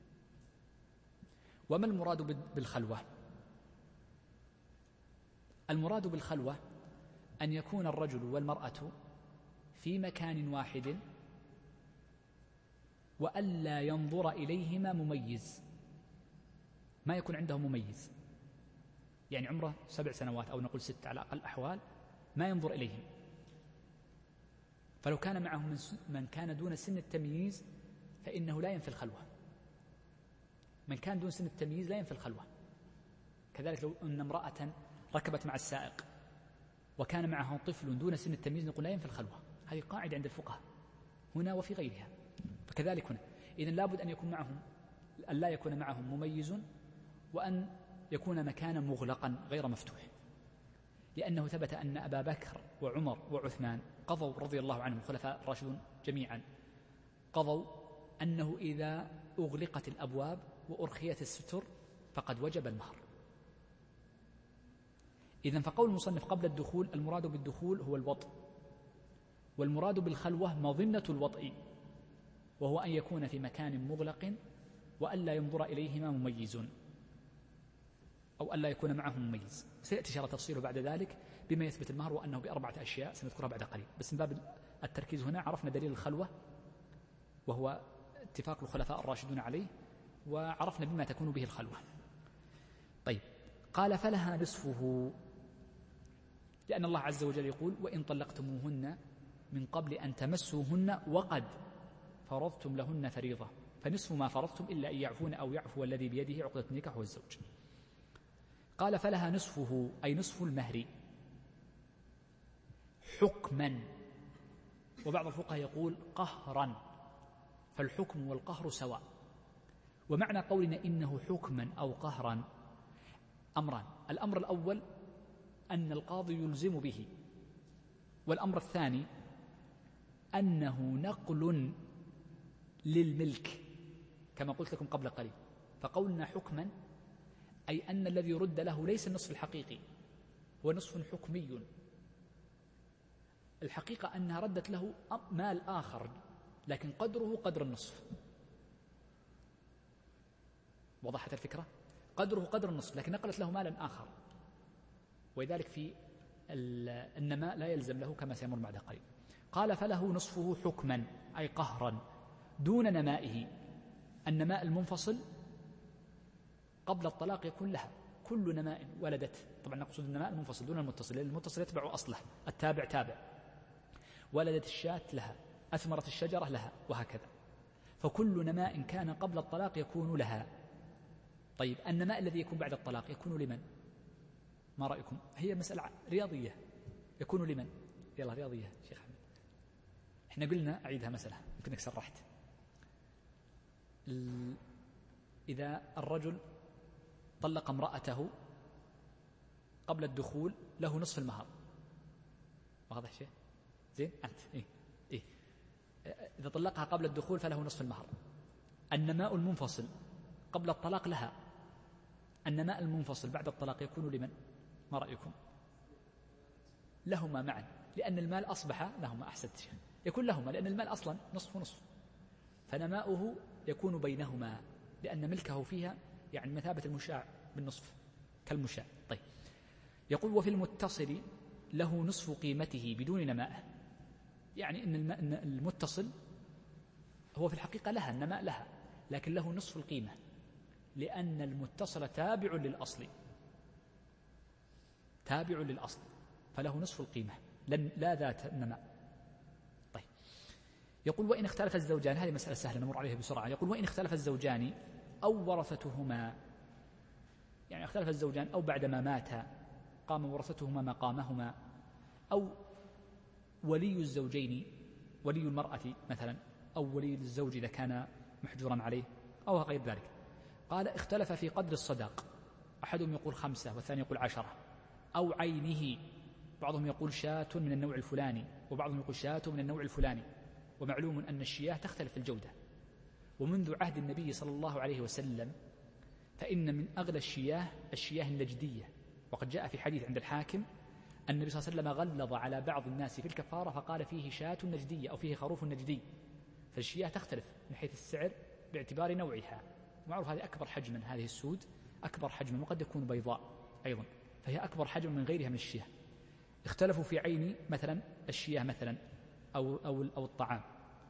وما المراد بالخلوة؟ المراد بالخلوة أن يكون الرجل والمرأة في مكان واحد وألا ينظر إليهما مميز، ما يكون عنده مميز، يعني عمره سبع سنوات أو نقول ست على أقل أحوال، ما ينظر إليهم. فلو كان معه من كان دون سن التمييز فإنه لا ينفي الخلوة، من كان دون سن التمييز لا ينفي الخلوة. كذلك لو أن امرأة ركبت مع السائق وكان معه طفل دون سن التمييز نقول لا ينفي الخلوة، هذه قاعدة عند الفقهاء هنا وفي غيرها. فكذلك هنا إذن لابد أن يكون معهم أن لا يكون معهم مميز، وأن يكون مكانا مغلقا غير مفتوح، لأنه ثبت أن أبا بكر وعمر وعثمان قضوا رضي الله عنهم الخلفاء الراشدون جميعا، قضوا أنه إذا أغلقت الأبواب وأرخيت الستر فقد وجب المهر. إذن فقول المصنف قبل الدخول، المراد بالدخول هو الوطء، والمراد بالخلوة مظنة الوطء، وهو أن يكون في مكان مغلق وألا ينظر إليهما مميز، أو ألا يكون معه مميز. سيأتي شرح تفصيله بعد ذلك بما يثبت المهر، وأنه بأربعة أشياء سنذكرها بعد قليل، بس من باب التركيز هنا عرفنا دليل الخلوة وهو اتفاق الخلفاء الراشدون عليه، وعرفنا بما تكون به الخلوة. طيب قال فلها نصفه، لأن الله عز وجل يقول وإن طلقتموهن من قبل أن تمسوهن وقد فرضتم لهن فريضة فنصف ما فرضتم إلا أن يعفون أو يعفو الذي بيده عقدة النكاح هو الزوج. قال فلها نصفه أي نصف المهر حكما، وبعض الفقهاء يقول قهرا، فالحكم والقهر سواء. ومعنى قولنا إنه حكما أو قهرا أمران، الأمر الأول أن القاضي يلزم به، والأمر الثاني أنه نقل للملك كما قلت لكم قبل قليل. فقولنا حكما أي أن الذي يرد له ليس النصف الحقيقي، هو نصف حكمي. الحقيقة أنها ردت له مال آخر لكن قدره قدر النصف. وضحت الفكرة؟ قدره قدر النصف لكن نقلت له مالا آخر، ولذلك في النماء لا يلزم له كما سيمر بعد قليل. قال فله نصفه حكما أي قهرا دون نمائه. النماء المنفصل قبل الطلاق يكون لها كل نماء ولدت، طبعا نقصد النماء المنفصل دون المتصل، لأن المتصل يتبع أصله، التابع تابع. ولدت الشاة لها، أثمرت الشجرة لها، وهكذا. فكل نماء كان قبل الطلاق يكون لها. طيب النماء الذي يكون بعد الطلاق يكون لمن؟ ما رأيكم؟ هي مسألة رياضية. يكون لمن؟ يلا رياضية شيخ أحمد. احنا قلنا أعيدها مسألة يمكن انك سرحت. إذا الرجل طلق امرأته قبل الدخول له نصف المهر. واضح شيء؟ زين؟ أنت إيه؟ إيه؟ إذا طلقها قبل الدخول فله نصف المهر. النماء المنفصل قبل الطلاق لها. النماء المنفصل بعد الطلاق يكون لمن؟ ما رأيكم؟ لهما معا، لأن المال أصبح لهما. أحسنت شيء، يكون لهما لأن المال أصلا نصف ونصف، فنماؤه يكون بينهما لأن ملكه فيها يعني مثابة المشاع بالنصف كالمشاع. طيب يقول وفي المتصل له نصف قيمته بدون نماء، يعني أن المتصل هو في الحقيقة لها النماء لها لكن له نصف القيمة، لأن المتصل تابع للأصل، تابع للأصل فله نصف القيمة لا ذات النماء. طيب يقول وإن اختلف الزوجان، هذه مسألة سهلة نمر عليها بسرعة. يقول وإن اختلف الزوجان أو ورثتهما، يعني اختلف الزوجان أو بعدما مات قام ورثتهما مقامهما، أو ولي الزوجين ولي المرأة مثلا أو ولي الزوج إذا كان محجورا عليه أو غير ذلك. قال اختلف في قدر الصداق، أحدهم يقول خمسة والثاني يقول عشرة، أو عينه، بعضهم يقول شاة من النوع الفلاني وبعضهم يقول شاة من النوع الفلاني. ومعلوم أن الشياه تختلف الجودة، ومنذ عهد النبي صلى الله عليه وسلم فإن من أغلى الشياه الشياه النجدية، وقد جاء في حديث عند الحاكم النبي صلى الله عليه وسلم غلظ على بعض الناس في الكفارة فقال فيه شاة نجدية أو فيه خروف نجدي. فالشياه تختلف من حيث السعر باعتبار نوعها. معروف هذه أكبر حجما، هذه السود أكبر حجما، وقد يكون بيضاء أيضا، فهي أكبر حجم من غيرها من الشياه. اختلفوا في عين مثلا الشياه مثلا أو, أو, أو الطعام،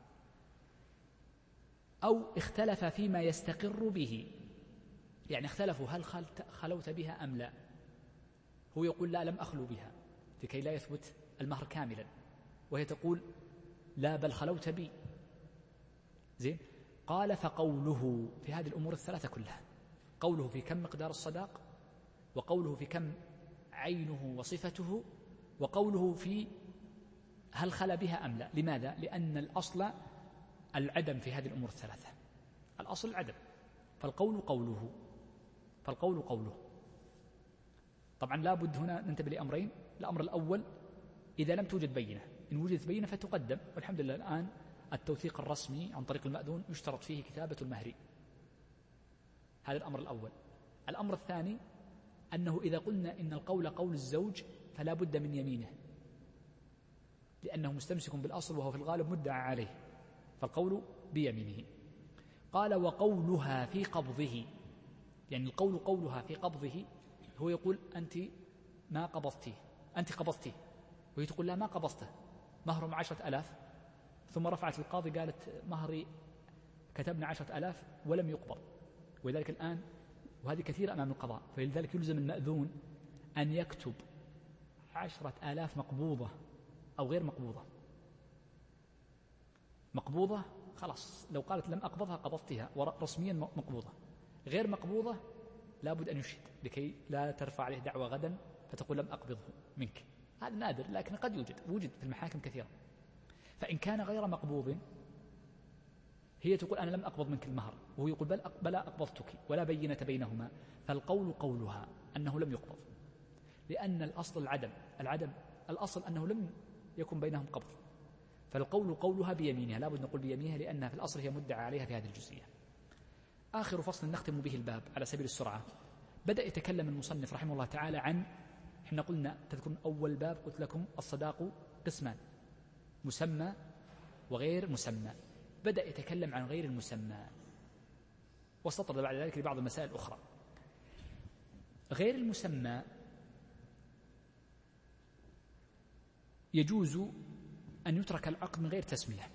أو اختلف فيما يستقر به، يعني اختلفوا هل خلوت بها أم لا. هو يقول لا لم أخلو بها لكي لا يثبت المهر كاملا، وهي تقول لا بل خلوت بي. زين. قال فقوله في هذه الأمور الثلاثة كلها، قوله في كم مقدار الصداق، وقوله في كم عينه وصفته، وقوله في هل خلا بها أم لا. لماذا؟ لأن الأصل العدم في هذه الأمور الثلاثة، الأصل العدم، فالقول قوله فالقول قوله طبعا لا بد هنا ننتبه لأمرين. الأمر الأول إذا لم توجد بينة، إن وجدت بينة فتقدم، والحمد لله الآن التوثيق الرسمي عن طريق المأذون يشترط فيه كتابة المهر. هذا الأمر الأول. الأمر الثاني أنه إذا قلنا إن القول قول الزوج فلا بد من يمينه، لأنه مستمسك بالأصل وهو في الغالب مدعى عليه، فالقول بيمينه. قال وقولها في قبضه، يعني القول قولها في قبضه، هو يقول أنت ما قبضتيه، أنت قبضتيه، وهي تقول لا ما قبضته، مهر عشرة ألاف، ثم رفعت القاضي قالت مهري كتبنا عشرة ألاف ولم يقبض. ولذلك الآن وهذه كثيرة أمام القضاء، فلذلك يلزم المأذون أن يكتب عشرة آلاف مقبوضة أو غير مقبوضة. مقبوضة خلاص لو قالت لم أقبضها قبضتها ورسميا مقبوضة، غير مقبوضة لابد أن يشهد لكي لا ترفع عليه دعوى غدا فتقول لم أقبضه منك. هذا نادر لكن قد يوجد، وجد في المحاكم كثيرا. فإن كان غير مقبوض هي تقول أنا لم أقبض منك المهر، وهو يقول بل بلا أقبضتك ولا بينة بينهما، فالقول قولها أنه لم يقبض، لأن الأصل العدم العدم الأصل أنه لم يكن بينهم قبض. فالقول قولها بيمينها، لا بد نقول بيمينها لأنها في الأصل هي مدعى عليها في هذه الجزئية. آخر فصل نختم به الباب على سبيل السرعة، بدأ يتكلم المصنف رحمه الله تعالى عن، احنا قلنا تذكرون أول باب قلت لكم الصداق قسمان، مسمى وغير مسمى. بدأ يتكلم عن غير المسمى، واستطرد بعد ذلك لبعض المسائل الأخرى. غير المسمى يجوز أن يترك العقد من غير تسمية،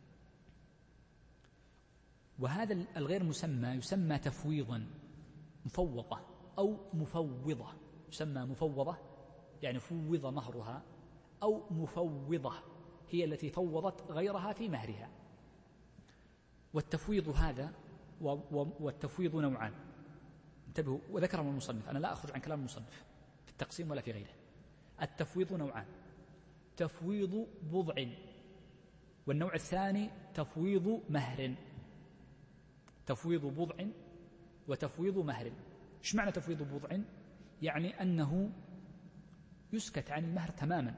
وهذا الغير مسمى يسمى تفويضا، مفوضة أو مفوضة، يسمى مفوضة يعني فوض مهرها، أو مفوضة هي التي فوضت غيرها في مهرها. والتفويض هذا والتفويض نوعان، انتبهوا، وذكرهم المصنف، أنا لا أخرج عن كلام المصنف في التقسيم ولا في غيره. التفويض نوعان، تفويض بضع، والنوع الثاني تفويض مهر. تفويض بضع وتفويض مهر. ايش معنى تفويض بضع؟ يعني أنه يسكت عن المهر تماما،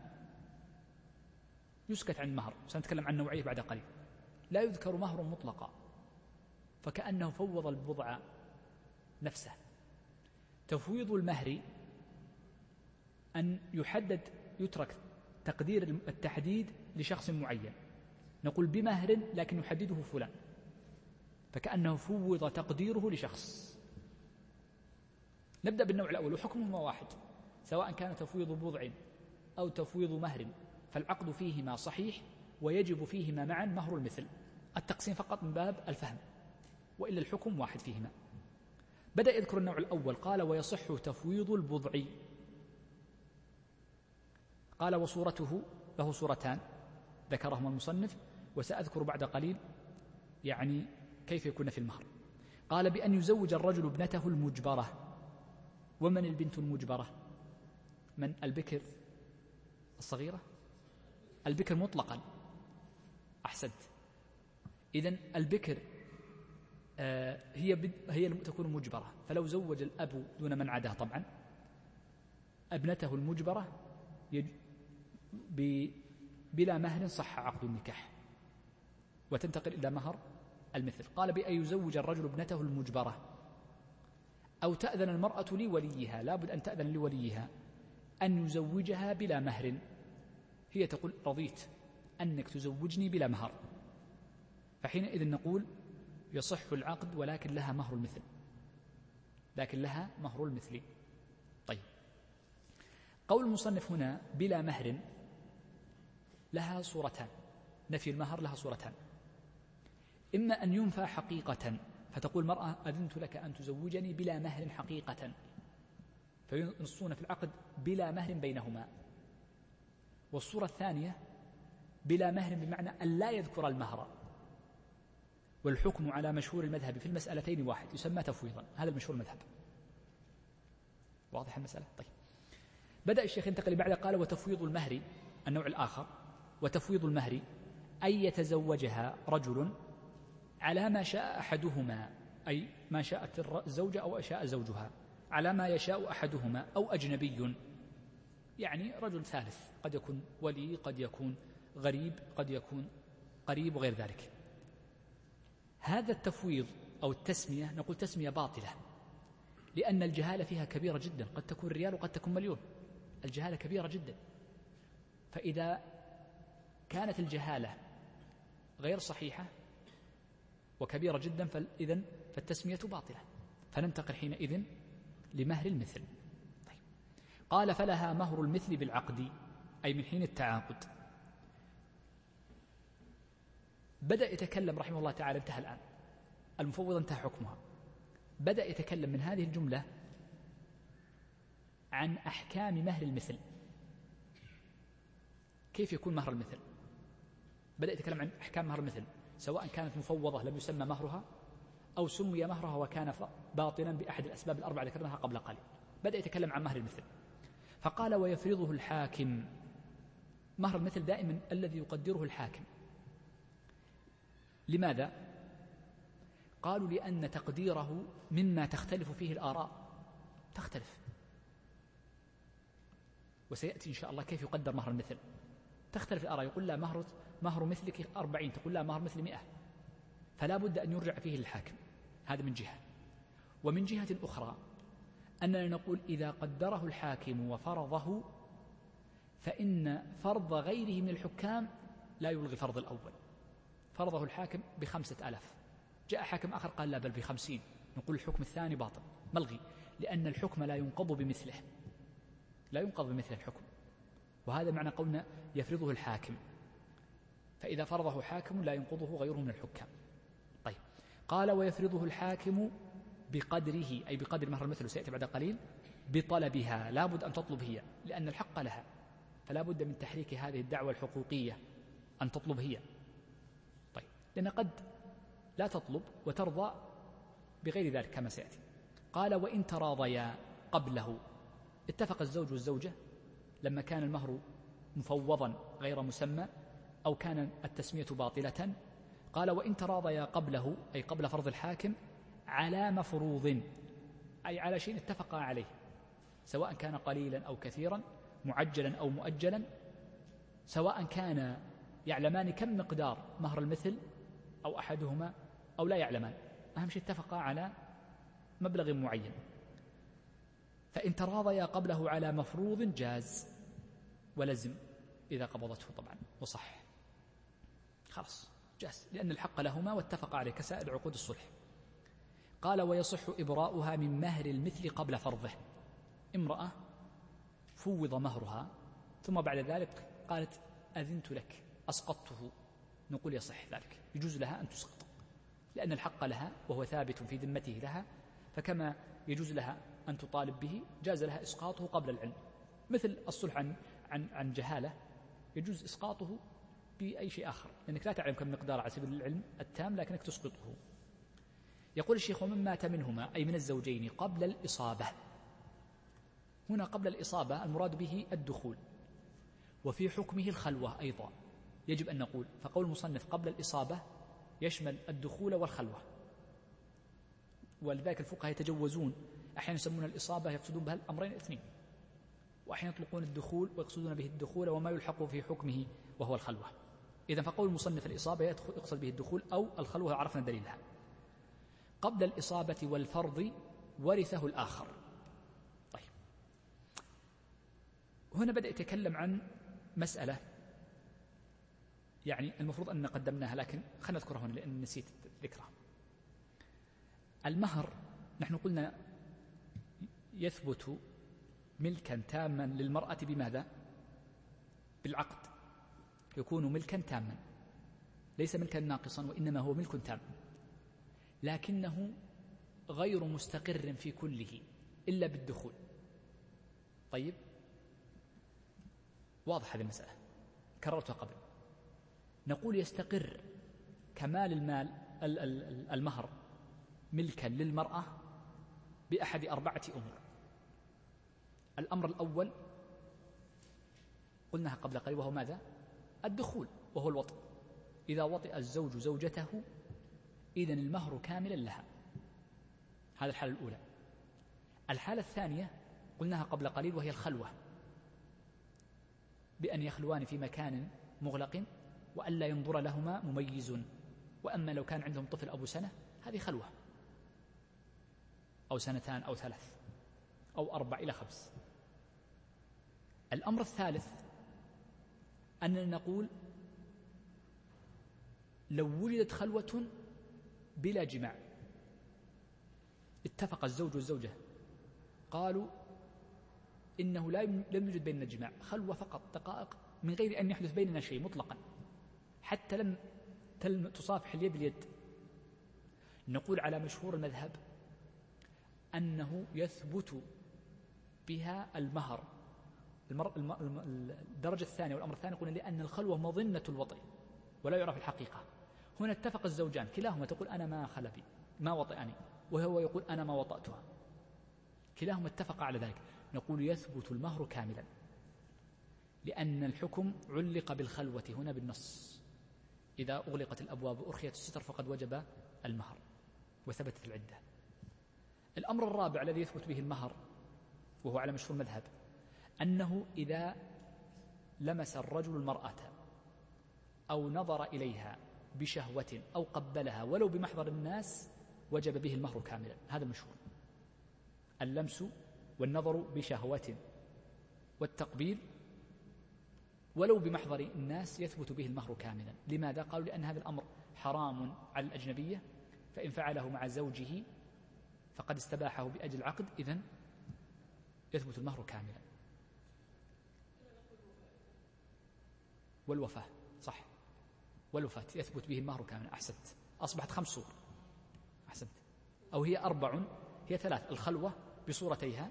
يسكت عن المهر، سنتكلم عن نوعيه بعد قليل، لا يذكر مهر مطلقا، فكأنه فوض البضع نفسه. تفويض المهر أن يحدد، يترك تقدير التحديد لشخص معين، نقول بمهر لكن يحدده فلان، فكأنه فوض تقديره لشخص. نبدأ بالنوع الأول، وحكمهما واحد، سواء كان تفويض بضع أو تفويض مهر، فالعقد فيهما صحيح ويجب فيهما معا مهر المثل. التقسيم فقط من باب الفهم، وإلا الحكم واحد فيهما. بدأ يذكر النوع الأول، قال ويصح تفويض البضع. قال وصورته، له صورتان ذكرهما المصنف، وسأذكر بعد قليل يعني كيف يكون في المهر. قال بأن يزوج الرجل ابنته المجبرة. ومن البنت المجبرة؟ من البكر الصغيرة؟ البكر مطلقا، أحسنت. إذن البكر آه هي هي تكون مجبرة، فلو زوج الأب دون من عداه طبعا ابنته المجبرة بلا مهر صح عقد النكاح وتنتقل إلى مهر المثل. قال بأن يزوج الرجل ابنته المجبرة، أو تأذن المرأة لوليها، لابد أن تأذن لوليها أن يزوجها بلا مهر، هي تقول رضيت أنك تزوجني بلا مهر، فحينئذ نقول يصح العقد ولكن لها مهر المثل، لكن لها مهر المثل. طيب، قول المصنف هنا بلا مهر لها صورتان، نفي المهر لها صورتان، إما أن ينفى حقيقة، فتقول المرأة أذنت لك أن تزوجني بلا مهر حقيقة، فينصون في العقد بلا مهر بينهما. والصورة الثانية بلا مهر بمعنى أن لا يذكر المهر، والحكم على مشهور المذهب في المسألتين واحد، يسمى تفويضا، هذا المشهور المذهب. واضح المسألة؟ طيب، بدأ الشيخ ينتقل بعد، قال وتفويض المهر النوع الآخر، وتفويض المهر أن يتزوجها رجل على ما شاء أحدهما، أي ما شاءت الزوجة أو شاء زوجها، على ما يشاء أحدهما، أو أجنبي يعني رجل ثالث، قد يكون ولي، قد يكون غريب، قد يكون قريب وغير ذلك. هذا التفويض أو التسمية نقول تسمية باطلة، لأن الجهالة فيها كبيرة جدا، قد تكون ريال وقد تكون مليون، الجهالة كبيرة جدا. فإذا كانت الجهالة غير صحيحة وكبيرة جدا فإذن فالتسمية باطلة، فننتقل حينئذ لمهر المثل. طيب، قال فلها مهر المثل بالعقد، أي من حين التعاقد. بدأ يتكلم رحمه الله تعالى، انتهى الآن المفوض، انتهى حكمها، بدأ يتكلم من هذه الجملة عن أحكام مهر المثل، كيف يكون مهر المثل. بدأ يتكلم عن أحكام مهر المثل، سواء كانت مفوضة لم يسمى مهرها، أو سمي مهرها وكان باطلا بأحد الأسباب الأربعة ذكرناها قبل قليل. بدأ يتكلم عن مهر المثل، فقال ويفرضه الحاكم. مهر المثل دائما الذي يقدره الحاكم. لماذا؟ قالوا لأن تقديره مما تختلف فيه الآراء، تختلف، وسيأتي إن شاء الله كيف يقدر مهر المثل، تختلف الآراء. يقول لا، مهر مهر مثلك أربعين، تقول لا مهر مثل مئة، فلا بد أن يرجع فيه للحاكم. هذا من جهة. ومن جهة أخرى أننا نقول إذا قدره الحاكم وفرضه فإن فرض غيره من الحكام لا يلغي فرض الأول. فرضه الحاكم بخمسة آلاف، جاء حاكم آخر قال لا بل بخمسين، نقول الحكم الثاني باطل ملغي، لأن الحكم لا ينقض بمثله، لا ينقض بمثل الحكم. وهذا معنى قولنا يفرضه الحاكم، فإذا فرضه حاكم لا ينقضه غيره من الحكام. طيب، قال ويفرضه الحاكم بقدره، أي بقدر مهر المثل، سيأتي بعد قليل، بطلبها، لا بد أن تطلب هي، لأن الحق لها، فلا بد من تحريك هذه الدعوة الحقوقية أن تطلب هي. طيب، لأن قد لا تطلب وترضى بغير ذلك كما سيأتي. قال وإن تراضيا قبله، اتفق الزوج والزوجة لما كان المهر مفوضا غير مسمى أو كان التسمية باطلة، قال وإن تراضيا قبله، أي قبل فرض الحاكم، على مفروض، أي على شيء اتفقا عليه، سواء كان قليلا أو كثيرا، معجلا أو مؤجلا، سواء كان يعلمان كم مقدار مهر المثل أو أحدهما أو لا يعلمان، أهم شيء اتفقا على مبلغ معين. فإن تراضيا قبله على مفروض جاز ولزم إذا قبضته طبعا، وصح خلاص جاز، لأن الحق لهما واتفقا عليه كسائر عقود الصلح. قال ويصح إبراؤها من مهر المثل قبل فرضه. امرأة فوض مهرها ثم بعد ذلك قالت أذنت لك أسقطته، نقول يصح ذلك، يجوز لها أن تسقط، لأن الحق لها وهو ثابت في ذمته لها، فكما يجوز لها أن تطالب به جاز لها إسقاطه قبل العلم، مثل الصلح عن, عن, عن جهالة يجوز إسقاطه بأي شيء آخر، لأنك لا تعلم كم مقدار على سبيل العلم التام لكنك تسقطه. يقول الشيخ ومن مات منهما، أي من الزوجين، قبل الإصابة. هنا قبل الإصابة المراد به الدخول، وفي حكمه الخلوة أيضا يجب أن نقول، فقول المصنف قبل الإصابة يشمل الدخول والخلوة، ولذلك الفقهاء يتجوزون، أحيانا يسمون الإصابة يقصدون بها الأمرين الاثنين، وأحيانا يطلقون الدخول ويقصدون به الدخول وما يلحق في حكمه وهو الخلوة. إذن فقول المصنف الإصابة يقصد به الدخول أو الخلوة، عرفنا دليلها. قبل الإصابة والفرض ورثه الآخر. طيب، هنا بدأ يتكلم عن مسألة يعني المفروض أن قدمناها لكن خلنا نذكرها هنا لأن نسيت ذكرها. المهر نحن قلنا يثبت ملكا تاما للمرأة بماذا؟ بالعقد، يكون ملكا تاما، ليس ملكا ناقصا، وإنما هو ملك تام، لكنه غير مستقر في كله إلا بالدخول. طيب، واضح هذه المسألة، كررتها قبل. نقول يستقر كمال المال المهر ملكا للمرأة بأحد أربعة أمور. الأمر الأول قلناها قبل قليل وهو ماذا؟ الدخول، وهو الوطء. إذا وطئ الزوج زوجته إذن المهر كاملا لها، هذا الحالة الأولى. الحالة الثانية قلناها قبل قليل وهي الخلوة، بأن يخلوان في مكان مغلق وألا ينظر لهما مميز. وأما لو كان عندهم طفل أبو سنة هذه خلوة، أو سنتان أو ثلاث أو أربع إلى خمس. الأمر الثالث أننا نقول لو وجدت خلوة بلا جماع، اتفق الزوج والزوجة قالوا إنه لا لم يوجد بيننا جماع، خلوة فقط دقائق من غير أن يحدث بيننا شيء مطلقا، حتى لم تصافح اليد اليد، نقول على مشهور المذهب أنه يثبت بها المهر. الدرجة الثانية والأمر الثاني قلنا لأن الخلوة مظنة الوطئ ولا يعرف الحقيقة. هنا اتفق الزوجان كلاهما تقول أنا ما خل بي ما وطئني، وهو يقول أنا ما وطأتها، كلاهما اتفق على ذلك، نقول يثبت المهر كاملا، لأن الحكم علق بالخلوة هنا بالنص، إذا أغلقت الأبواب وأرخيت الستر فقد وجب المهر وثبتت العدة. الأمر الرابع الذي يثبت به المهر وهو على مشهور المذهب أنه إذا لمس الرجل المرأة أو نظر إليها بشهوة أو قبلها ولو بمحضر الناس وجب به المهر كاملا. هذا المشهور. اللمس والنظر بشهوة والتقبيل ولو بمحضر الناس يثبت به المهر كاملا. لماذا؟ قالوا لأن هذا الأمر حرام على الأجنبية، فإن فعله مع زوجه فقد استباحه بأجل العقد، إذن يثبت المهر كاملا. والوفاة صح، والوفاة يثبت به المهر كاملا. أحسنت، أصبحت خمس صور. أحسنت، أو هي أربع، هي ثلاث: الخلوة بصورتيها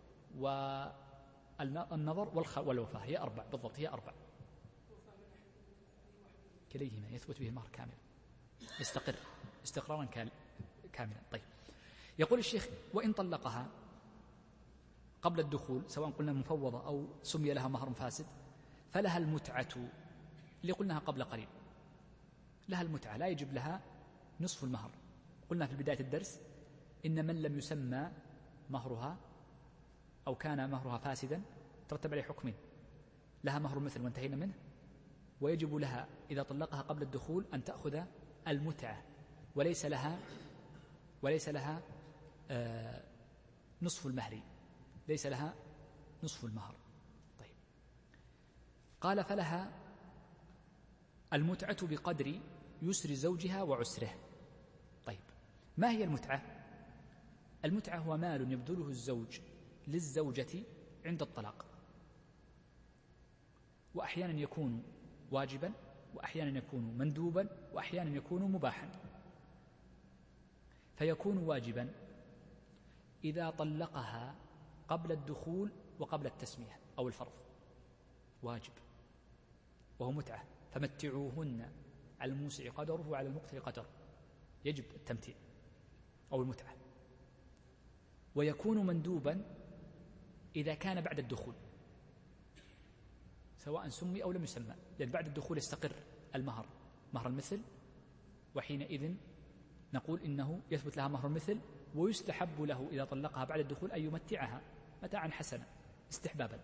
والنظر والوفاة، هي أربع بالضبط، هي أربع. كليهما يثبت به المهر كاملا، يستقر استقرارا كاملا. طيب، يقول الشيخ: وإن طلقها قبل الدخول، سواء قلنا مفوضة أو سمي لها مهر فاسد، فلها المتعة اللي قلناها قبل قليل. لها المتعة، لا يجب لها نصف المهر. قلنا في بداية الدرس إن من لم يسمى مهرها أو كان مهرها فاسدا ترتب عليه حكمين: لها مهر مثل وانتهينا منه، ويجب لها إذا طلقها قبل الدخول أن تأخذ المتعة، وليس لها وليس لها آه نصف المهر، ليس لها نصف المهر. طيب، قال: فلها المتعة بقدر يسر زوجها وعسره. طيب، ما هي المتعة؟ المتعة هو مال يبذله الزوج للزوجة عند الطلاق، وأحيانا يكون واجبا، وأحيانا يكون مندوبا، وأحيانا يكون مباحا. فيكون واجبا إذا طلقها قبل الدخول وقبل التسمية أو الفرض، واجب وهو متعة. فمتعوهن على الموسع قدره وعلى المقتر قدره، يجب التمتيع أو المتعة. ويكون مندوبا إذا كان بعد الدخول، سواء سمي أو لم يسمى، لأن بعد الدخول يستقر المهر، مهر المثل، وحينئذ نقول إنه يثبت لها مهر المثل، ويستحب له إذا طلقها بعد الدخول أن يمتعها متاعا حسنا استحبابا.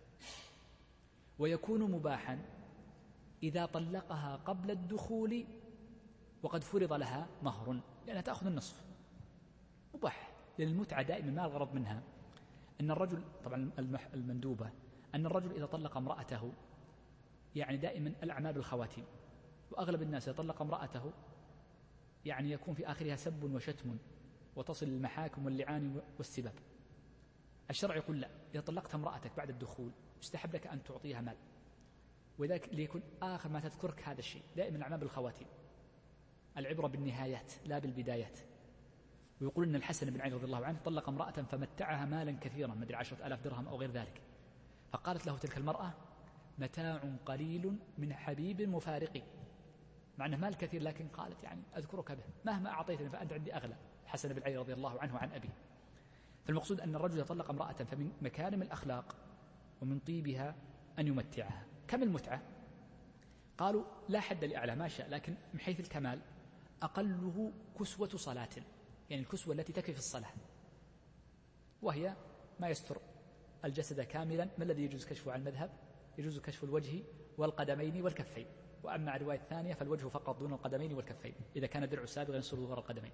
ويكون مباحا إذا طلقها قبل الدخول وقد فرض لها مهر، لأنها تأخذ النصف. مباح، لأن المتعة دائما ما الغرض منها أن الرجل، طبعا المندوبة، أن الرجل إذا طلق امرأته، يعني دائما الأعمال بالخواتيم، وأغلب الناس يطلق امرأته يعني يكون في آخرها سب وشتم وتصل للمحاكم واللعان والسباب. الشرع يقول لا، إذا طلقت امرأتك بعد الدخول يستحب لك أن تعطيها مال، وذلك ليكون آخر ما تذكرك هذا الشيء. دائما الأعمال بالخواتيم، العبرة بالنهايات لا بالبدايات. ويقول أن الحسن بن علي رضي الله عنه طلق امرأة فمتعها مالا كثيرا، مدري عشرة آلاف درهم أو غير ذلك، فقالت له تلك المرأة: متاع قليل من حبيب مفارقي، مع أنه مال كثير، لكن قالت يعني أذكرك به، مهما أعطيتني فأنت عندي أغلى. الحسن بن علي رضي الله عنه عن أبيه. فالمقصود أن الرجل يطلق امرأة فمن مكارم الأخلاق ومن طيبها أن يمتعها. كم المتعة؟ قالوا لا حد لأعلى، ما شاء، لكن من حيث الكمال أقله كسوة صلاة، يعني الكسوة التي تكفي في الصلاة، وهي ما يستر الجسد كاملا. ما الذي يجوز كشفه عن المذهب؟ يجوز كشف الوجه والقدمين والكفين، وأما الرواية الثانية فالوجه فقط دون القدمين والكفين، إذا كان درع سابغا يستر ظهور القدمين.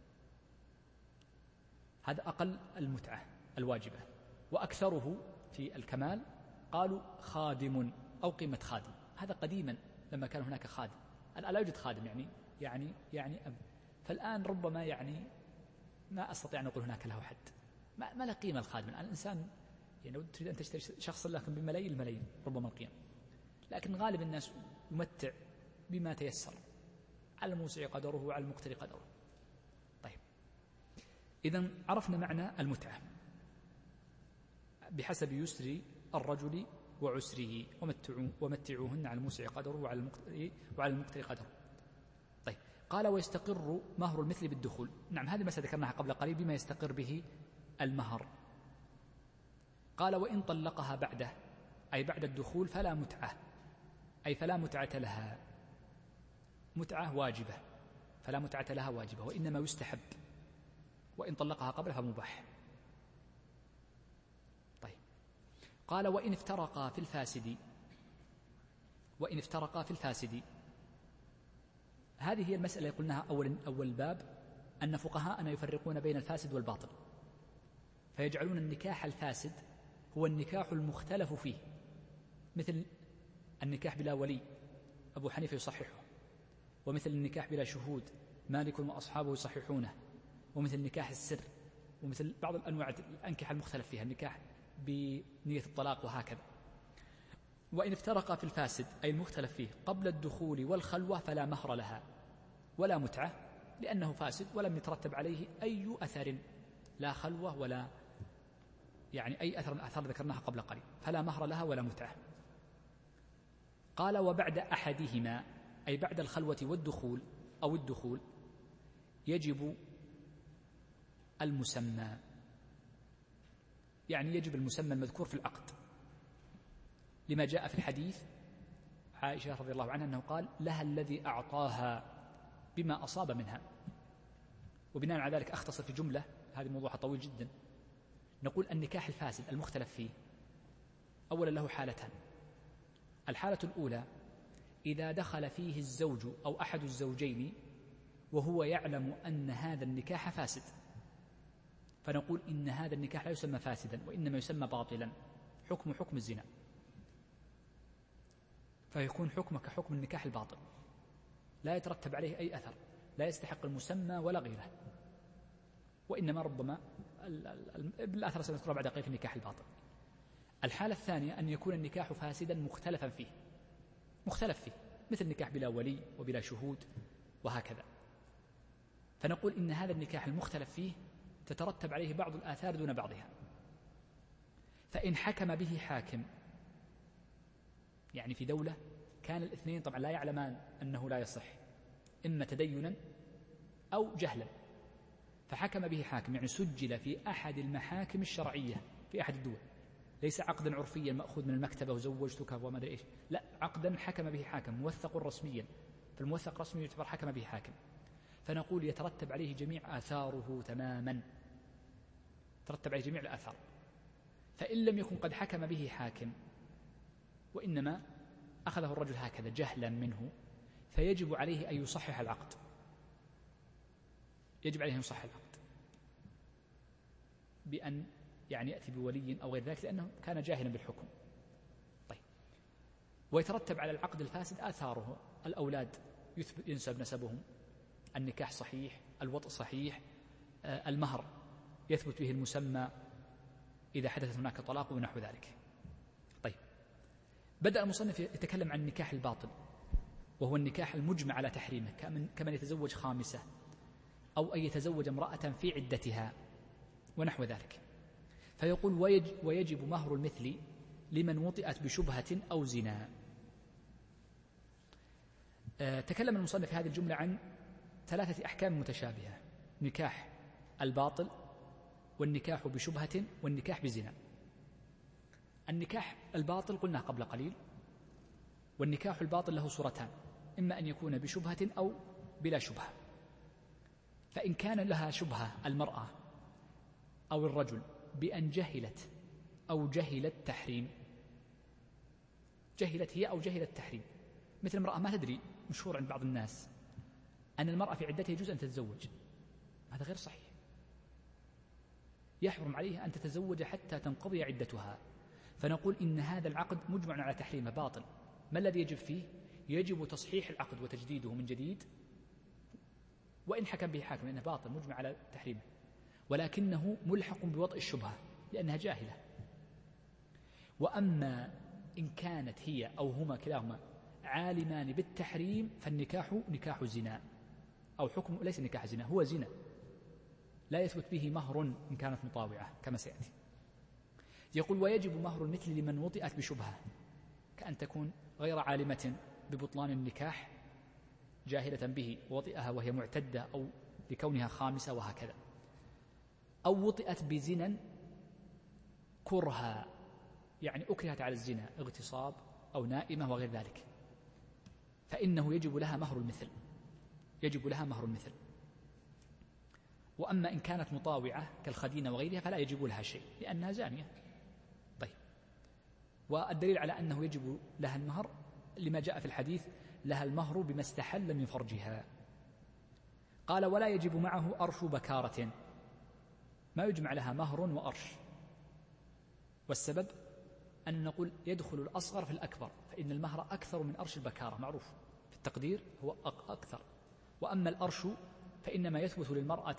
هذا أقل المتعة الواجبة. وأكثره في الكمال قالوا خادم أو قيمة خادم. هذا قديما لما كان هناك خادم، الآن لا يوجد خادم، يعني يعني يعني أب. فالآن ربما يعني ما أستطيع أن أقول هناك له حد، ما, ما له قيمة الخادم. الآن الإنسان يعني لو تريد أن تشتري شخصا لكن بملايين الملايين ربما القيم، لكن غالب الناس يمتع بما تيسر، على الموسع قدره وعلى المقتر قدره. طيب، إذن عرفنا معنى المتعة بحسب يسر الرجل وعسره، ومتعوهن على الموسع قدره وعلى المقتر وعلى المقتر قدره. طيب، قال: ويستقر مهر المثل بالدخول. نعم، هذه المسألة ذكرناها قبل قليل بما يستقر به المهر. قال: وإن طلقها بعده، أي بعد الدخول، فلا متعة، أي فلا متعة لها، متعة واجبة، فلا متعة لها واجبة، وإنما يستحب. وإن طلقها قبل فمباح. طيب، قال: وإن افترقا في الفاسد، وإن افترقا في الفاسد هذه هي المسألة قلناها أول, أول باب، أن فقهاءنا يفرقون بين الفاسد والباطل، فيجعلون النكاح الفاسد هو النكاح المختلف فيه، مثل النكاح بلا ولي أبو حنيفة يصححه، ومثل النكاح بلا شهود مالك وأصحابه يصححونه، ومثل نكاح السر، ومثل بعض الأنواع الأنكحة المختلف فيها النكاح بنية الطلاق وهكذا. وإن افترق في الفاسد أي المختلف فيه قبل الدخول والخلوة فلا مهر لها ولا متعة، لأنه فاسد ولم يترتب عليه أي أثر، لا خلوة ولا يعني أي أثر من الآثار ذكرناها قبل قليل، فلا مهر لها ولا متعة. قال وبعد أحدهما أي بعد الخلوة والدخول أو الدخول يجب المسمى، يعني يجب المسمى المذكور في العقد، لما جاء في الحديث عائشة رضي الله عنها أنه قال لها الذي أعطاها بما أصاب منها. وبناء على ذلك أختصر في جملة، هذا موضوع طويل جدا، نقول النكاح الفاسد المختلف فيه أولا له حالتان. الحالة الأولى إذا دخل فيه الزوج أو أحد الزوجين وهو يعلم أن هذا النكاح فاسد، فنقول إن هذا النكاح لا يسمى فاسدا وإنما يسمى باطلا، حكم حكم الزنا، فيكون حكمه كحكم النكاح الباطل، لا يترتب عليه أي أثر، لا يستحق المسمى ولا غيره، وإنما ربما بالآثار سنذكرها بعد قليل في النكاح الباطل. الحالة الثانية أن يكون النكاح فاسدا مختلفا فيه، مختلف فيه مثل النكاح بلا ولي وبلا شهود وهكذا، فنقول إن هذا النكاح المختلف فيه تترتب عليه بعض الآثار دون بعضها. فإن حكم به حاكم، يعني في دولة كان الاثنين طبعا لا يعلمان أنه لا يصح، إما تدينا أو جهلا، فحكم به حاكم يعني سجل في أحد المحاكم الشرعية في أحد الدول، ليس عقدا عرفيا مأخوذ من المكتبة وزوجتك وما أدري إيش، لا، عقدا حكم به حاكم موثق رسميا، فالموثق رسمي يعتبر حكم به حاكم، فنقول يترتب عليه جميع آثاره تماما، ترتب عليه جميع الآثار. فإن لم يكن قد حكم به حاكم وإنما أخذه الرجل هكذا جهلا منه، فيجب عليه أن يصحح العقد، يجب عليه أن يصحح العقد بأن يعني يأتي بولي أو غير ذلك، لأنه كان جاهلا بالحكم. طيب، ويترتب على العقد الفاسد آثاره، الأولاد ينسب نسبهم، النكاح صحيح، الوطء صحيح، آه المهر يثبت به المسمى إذا حدثت هناك طلاق ونحو ذلك. طيب، بدأ المصنف يتكلم عن النكاح الباطل، وهو النكاح المجمع على تحريمه، كمن يتزوج خامسة أو أن يتزوج امرأة في عدتها ونحو ذلك. فيقول ويجب مهر المثل لمن وطئت بشبهة أو زنا. أه تكلم المصنف في هذه الجملة عن ثلاثة أحكام متشابهة: نكاح الباطل، والنكاح بشبهة، والنكاح بزنا. النكاح الباطل قلنا قبل قليل، والنكاح الباطل له صورتان: إما أن يكون بشبهة أو بلا شبهة. فإن كان لها شبهة المرأة أو الرجل بأن جهلت أو جهلت تحريم، جهلت هي أو جهلت تحريم، مثل امرأة ما تدري، مشهور عند بعض الناس أن المرأة في عدتها يجوز أن تتزوج، هذا غير صحيح، يحرم عليها أن تتزوج حتى تنقضي عدتها. فنقول إن هذا العقد مجمع على تحريمه باطل. ما الذي يجب فيه؟ يجب تصحيح العقد وتجديده من جديد، وإن حكم به حاكم لأنه باطل مجمع على تحريمه، ولكنه ملحق بوطء الشبهة لأنها جاهلة. وأما إن كانت هي أو هما كلاهما عالمان بالتحريم فالنكاح نكاح زنا، أو حكم ليس نكاح زنا، هو زنا لا يثبت به مهر إن كانت مطاوعة كما سيأتي. يقول ويجب مهر المثل لمن وطئت بشبهة، كأن تكون غير عالمة ببطلان النكاح، جاهلة به ووطئها وهي معتدة أو لكونها خامسة وهكذا، أو وطئت بزنا كرها، يعني أكرهت على الزنا، اغتصاب أو نائمة وغير ذلك، فإنه يجب لها مهر المثل، يجب لها مهر المثل. وأما إن كانت مطاوعة كالخدينة وغيرها فلا يجب لها شيء لأنها زانية. طيب، والدليل على أنه يجب لها المهر لما جاء في الحديث: لها المهر بما استحل من فرجها. قال ولا يجب معه أرش بكارة، ما يجمع لها مهر وأرش. والسبب أن نقول يدخل الأصغر في الأكبر، فإن المهر أكثر من أرش البكارة، معروف في التقدير هو أكثر. وأما الأرش فإنما يثبت للمرأة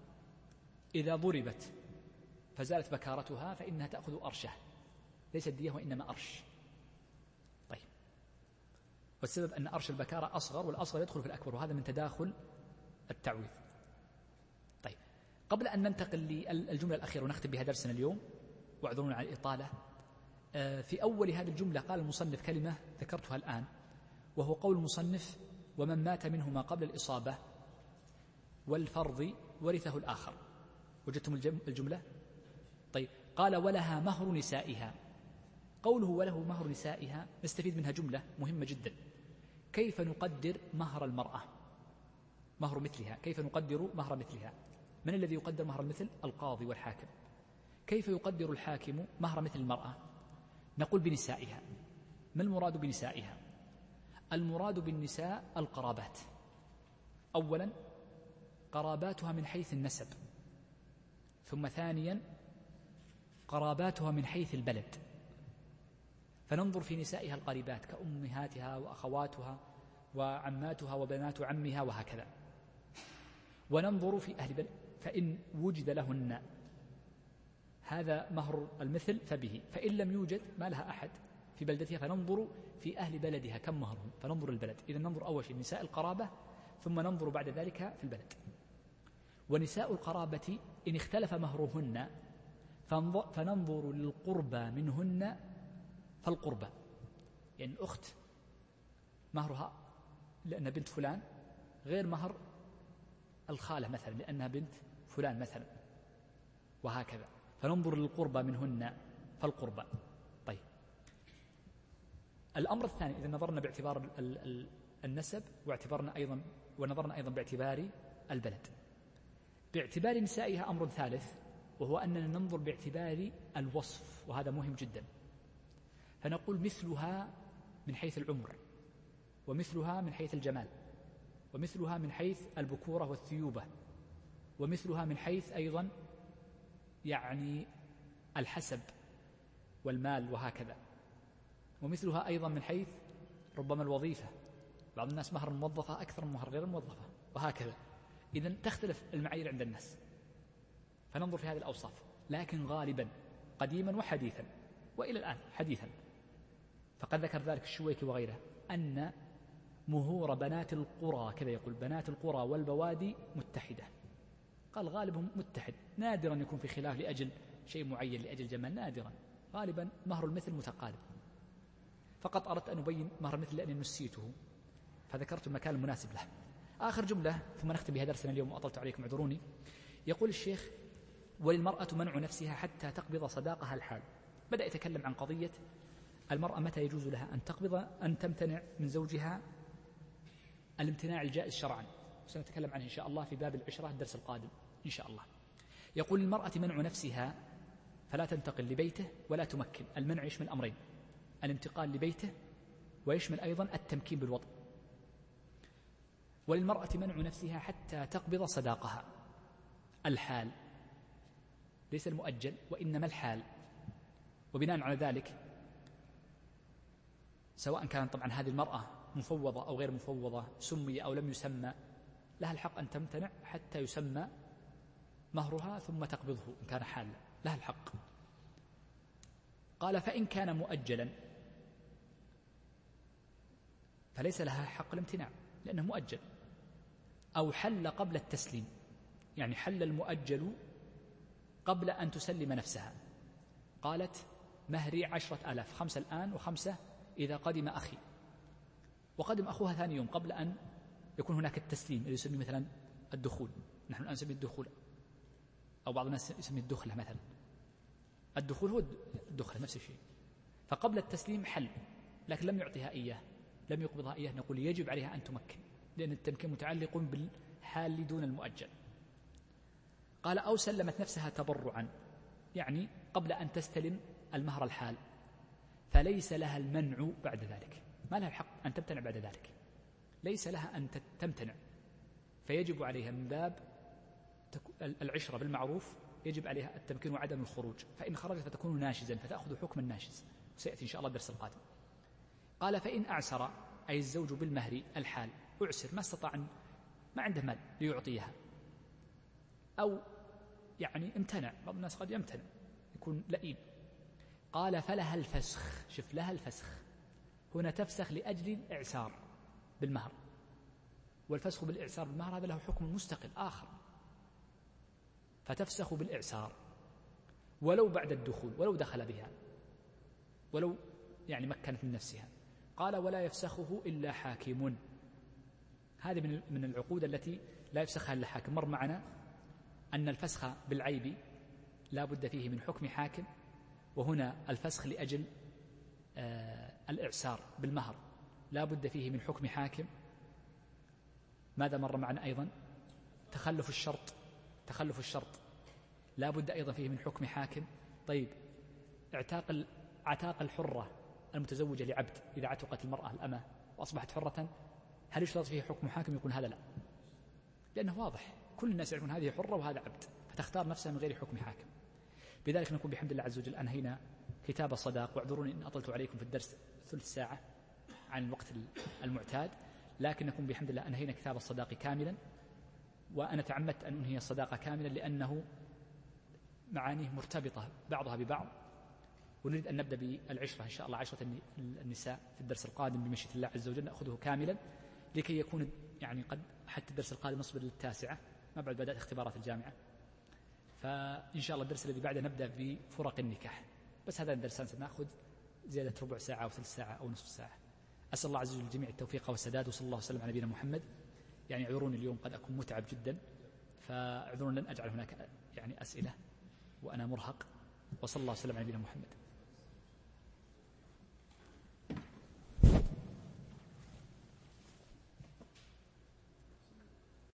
إذا ضربت فزالت بكارتها فإنها تأخذ أرشه، ليس الدية وإنما أرش. طيب، والسبب أن أرش البكارة أصغر، والأصغر يدخل في الأكبر، وهذا من تداخل التعويض. طيب، قبل أن ننتقل للجملة الأخيرة ونختم بها درسنا اليوم، واعذرونا على الإطالة، في أول هذه الجملة قال المصنف كلمة ذكرتها الآن، وهو قول المصنف ومن مات منهما قبل الإصابة والفرض ورثه الآخر. وجدتم الجملة؟ طيب، قال ولها مهر نسائها. قوله وله مهر نسائها نستفيد منها جملة مهمة جدا. كيف نقدر مهر المرأة؟ مهر مثلها، كيف نقدر مهر مثلها؟ من الذي يقدر مهر المثل؟ القاضي والحاكم. كيف يقدر الحاكم مهر مثل المرأة؟ نقول بنسائها. ما المراد بنسائها؟ المراد بالنساء القرابات. أولا قراباتها من حيث النسب، ثم ثانيا قراباتها من حيث البلد، فننظر في نسائها القريبات كأمهاتها وأخواتها وعماتها وبنات عمها وهكذا. وننظر في أهل بلد، فإن وجد لهن هذا مهر المثل فبه، فإن لم يوجد ما لها أحد في بلدتها فننظر في أهل بلدها كم مهرهم، فننظر البلد. إذن ننظر أول شيء نساء القرابة، ثم ننظر بعد ذلك في البلد. ونساء القرابة إن اختلف مهرهن فننظر للقربى منهن فالقربى، يعني الأخت مهرها لأنها بنت فلان غير مهر الخالة مثلا لأنها بنت فلان مثلا، وهكذا. فننظر للقربى منهن فالقربى. طيب، الأمر الثاني إذا نظرنا باعتبار النسب واعتبرنا أيضا ونظرنا أيضا باعتبار البلد. باعتبار نسائها أمر ثالث، وهو أننا ننظر باعتبار الوصف، وهذا مهم جدا. فنقول مثلها من حيث العمر، ومثلها من حيث الجمال، ومثلها من حيث البكورة والثيوبة، ومثلها من حيث أيضا يعني الحسب والمال وهكذا، ومثلها أيضا من حيث ربما الوظيفة، بعض الناس مهر الموظفة أكثر من مهر غير الموظفة وهكذا. إذن تختلف المعايير عند الناس، فننظر في هذه الأوصاف. لكن غالبا قديما وحديثا وإلى الآن حديثا، فقد ذكر ذلك الشويكي وغيره، أن مهور بنات القرى كذا يقول بنات القرى والبوادي متحدة. قال غالبهم متحد، نادرا يكون في خلاف لأجل شيء معين لأجل جمال، نادرا. غالبا مهر المثل متقارب. فقط أردت أن أبين مهر المثل لأني نسيته فذكرت المكان المناسب له. آخر جملة ثم نختم بها درسنا اليوم وأطلت عليكم اعذروني. يقول الشيخ وللمرأة منع نفسها حتى تقبض صداقها الحال. بدأ يتكلم عن قضية المرأة متى يجوز لها أن تقبض أن تمتنع من زوجها الامتناع الجائز شرعا، سنتكلم عنه إن شاء الله في باب العشرة الدرس القادم إن شاء الله. يقول المرأة منع نفسها فلا تنتقل لبيته ولا تمكن. المنع يشمل أمرين، الانتقال لبيته ويشمل أيضا التمكين بالوطن. وللمرأة منع نفسها حتى تقبض صداقها الحال، ليس المؤجل وإنما الحال. وبناء على ذلك سواء كانت طبعا هذه المرأة مفوضة أو غير مفوضة، سمي أو لم يسمى، لها الحق أن تمتنع حتى يسمى مهرها ثم تقبضه إن كان حالا، لها الحق. قال فإن كان مؤجلا فليس لها حق الامتناع لأنه مؤجل، أو حل قبل التسليم، يعني حل المؤجل قبل أن تسلم نفسها. قالت مهري عشرة آلاف، خمسة الآن وخمسة إذا قدم أخي، وقدم أخوها ثاني يوم قبل أن يكون هناك التسليم اللي يسمي مثلا الدخول، نحن الآن نسمي الدخول، أو بعض الناس يسمي الدخلة مثلا. الدخول هو الدخلة نفس الشيء. فقبل التسليم حل، لكن لم يعطيها إياه، لم يقبضها إياه، نقول يجب عليها أن تمكن، لأن التمكين متعلق بالحال دون المؤجل. قال أو سلمت نفسها تبرعا، يعني قبل أن تستلم المهر الحال، فليس لها المنع بعد ذلك، ما لها الحق أن تمتنع بعد ذلك. ليس لها أن تمتنع، فيجب عليها من باب العشرة بالمعروف يجب عليها التمكين وعدم الخروج، فإن خرجت فتكون ناشزا فتأخذ حكم الناشز، سيأتي إن شاء الله الدرس القادم. قال فإن أعسر أي الزوج بالمهر الحال أعسر ما استطاع ما عنده مال ليعطيها، أو يعني امتنع، بعض الناس قد يمتنع يكون لئيم، قال فلها الفسخ. شف لها الفسخ هنا تفسخ لأجل الإعسار بالمهر، والفسخ بالإعسار بالمهر هذا له حكم مستقل آخر، فتفسخ بالإعسار ولو بعد الدخول، ولو دخل بها، ولو يعني مكنت من نفسها. قال ولا يفسخه إلا حاكم. هذه من من العقود التي لا يفسخها إلا حاكم. مر معنا أن الفسخ بالعيب لا بد فيه من حكم حاكم، وهنا الفسخ لأجل آه الإعسار بالمهر لا بد فيه من حكم حاكم. ماذا مر معنا أيضا؟ تخلف الشرط، تخلف الشرط لا بد أيضا فيه من حكم حاكم. طيب اعتاق عتاق الحرة المتزوجة لعبد، إذا عتقت المرأة الأمة وأصبحت حرة، هل يشترط فيه حكم حاكم؟ يكون هذا لا، لأنه واضح كل الناس يعرفون هذه حرة وهذا عبد، فتختار نفسها من غير حكم حاكم. بذلك نكون بحمد الله عز وجل أنهينا كتاب الصداق، واعذروني إن أطلت عليكم في الدرس ثلث ساعة عن الوقت المعتاد، لكن نكون بحمد الله أنهينا كتاب الصداق كاملا. وأنا تعمدت أن أنهي الصداقة كاملا لأنه معانيه مرتبطة بعضها ببعض، ونريد أن نبدأ بالعشرة إن شاء الله، عشرة النساء في الدرس القادم بمشيئة الله عز وجل نأخذه كاملا، لكي يكون يعني قد حتى الدرس القادم نصبر للتاسعة ما بعد بدأت اختبارات الجامعة. فإن شاء الله الدرس الذي بعده نبدأ بفرق النكاح، بس هذا الدرسان سنأخذ زيادة ربع ساعة أو ثلث ساعة أو نصف ساعة. أسأل الله عز وجل الجميع التوفيق والسداد، وصلى الله وسلم على نبينا محمد. يعني اعذروني اليوم قد أكون متعب جدا، فاعذروني لن أجعل هناك يعني أسئلة وأنا مرهق، وصلى الله وسلم على نبينا محمد.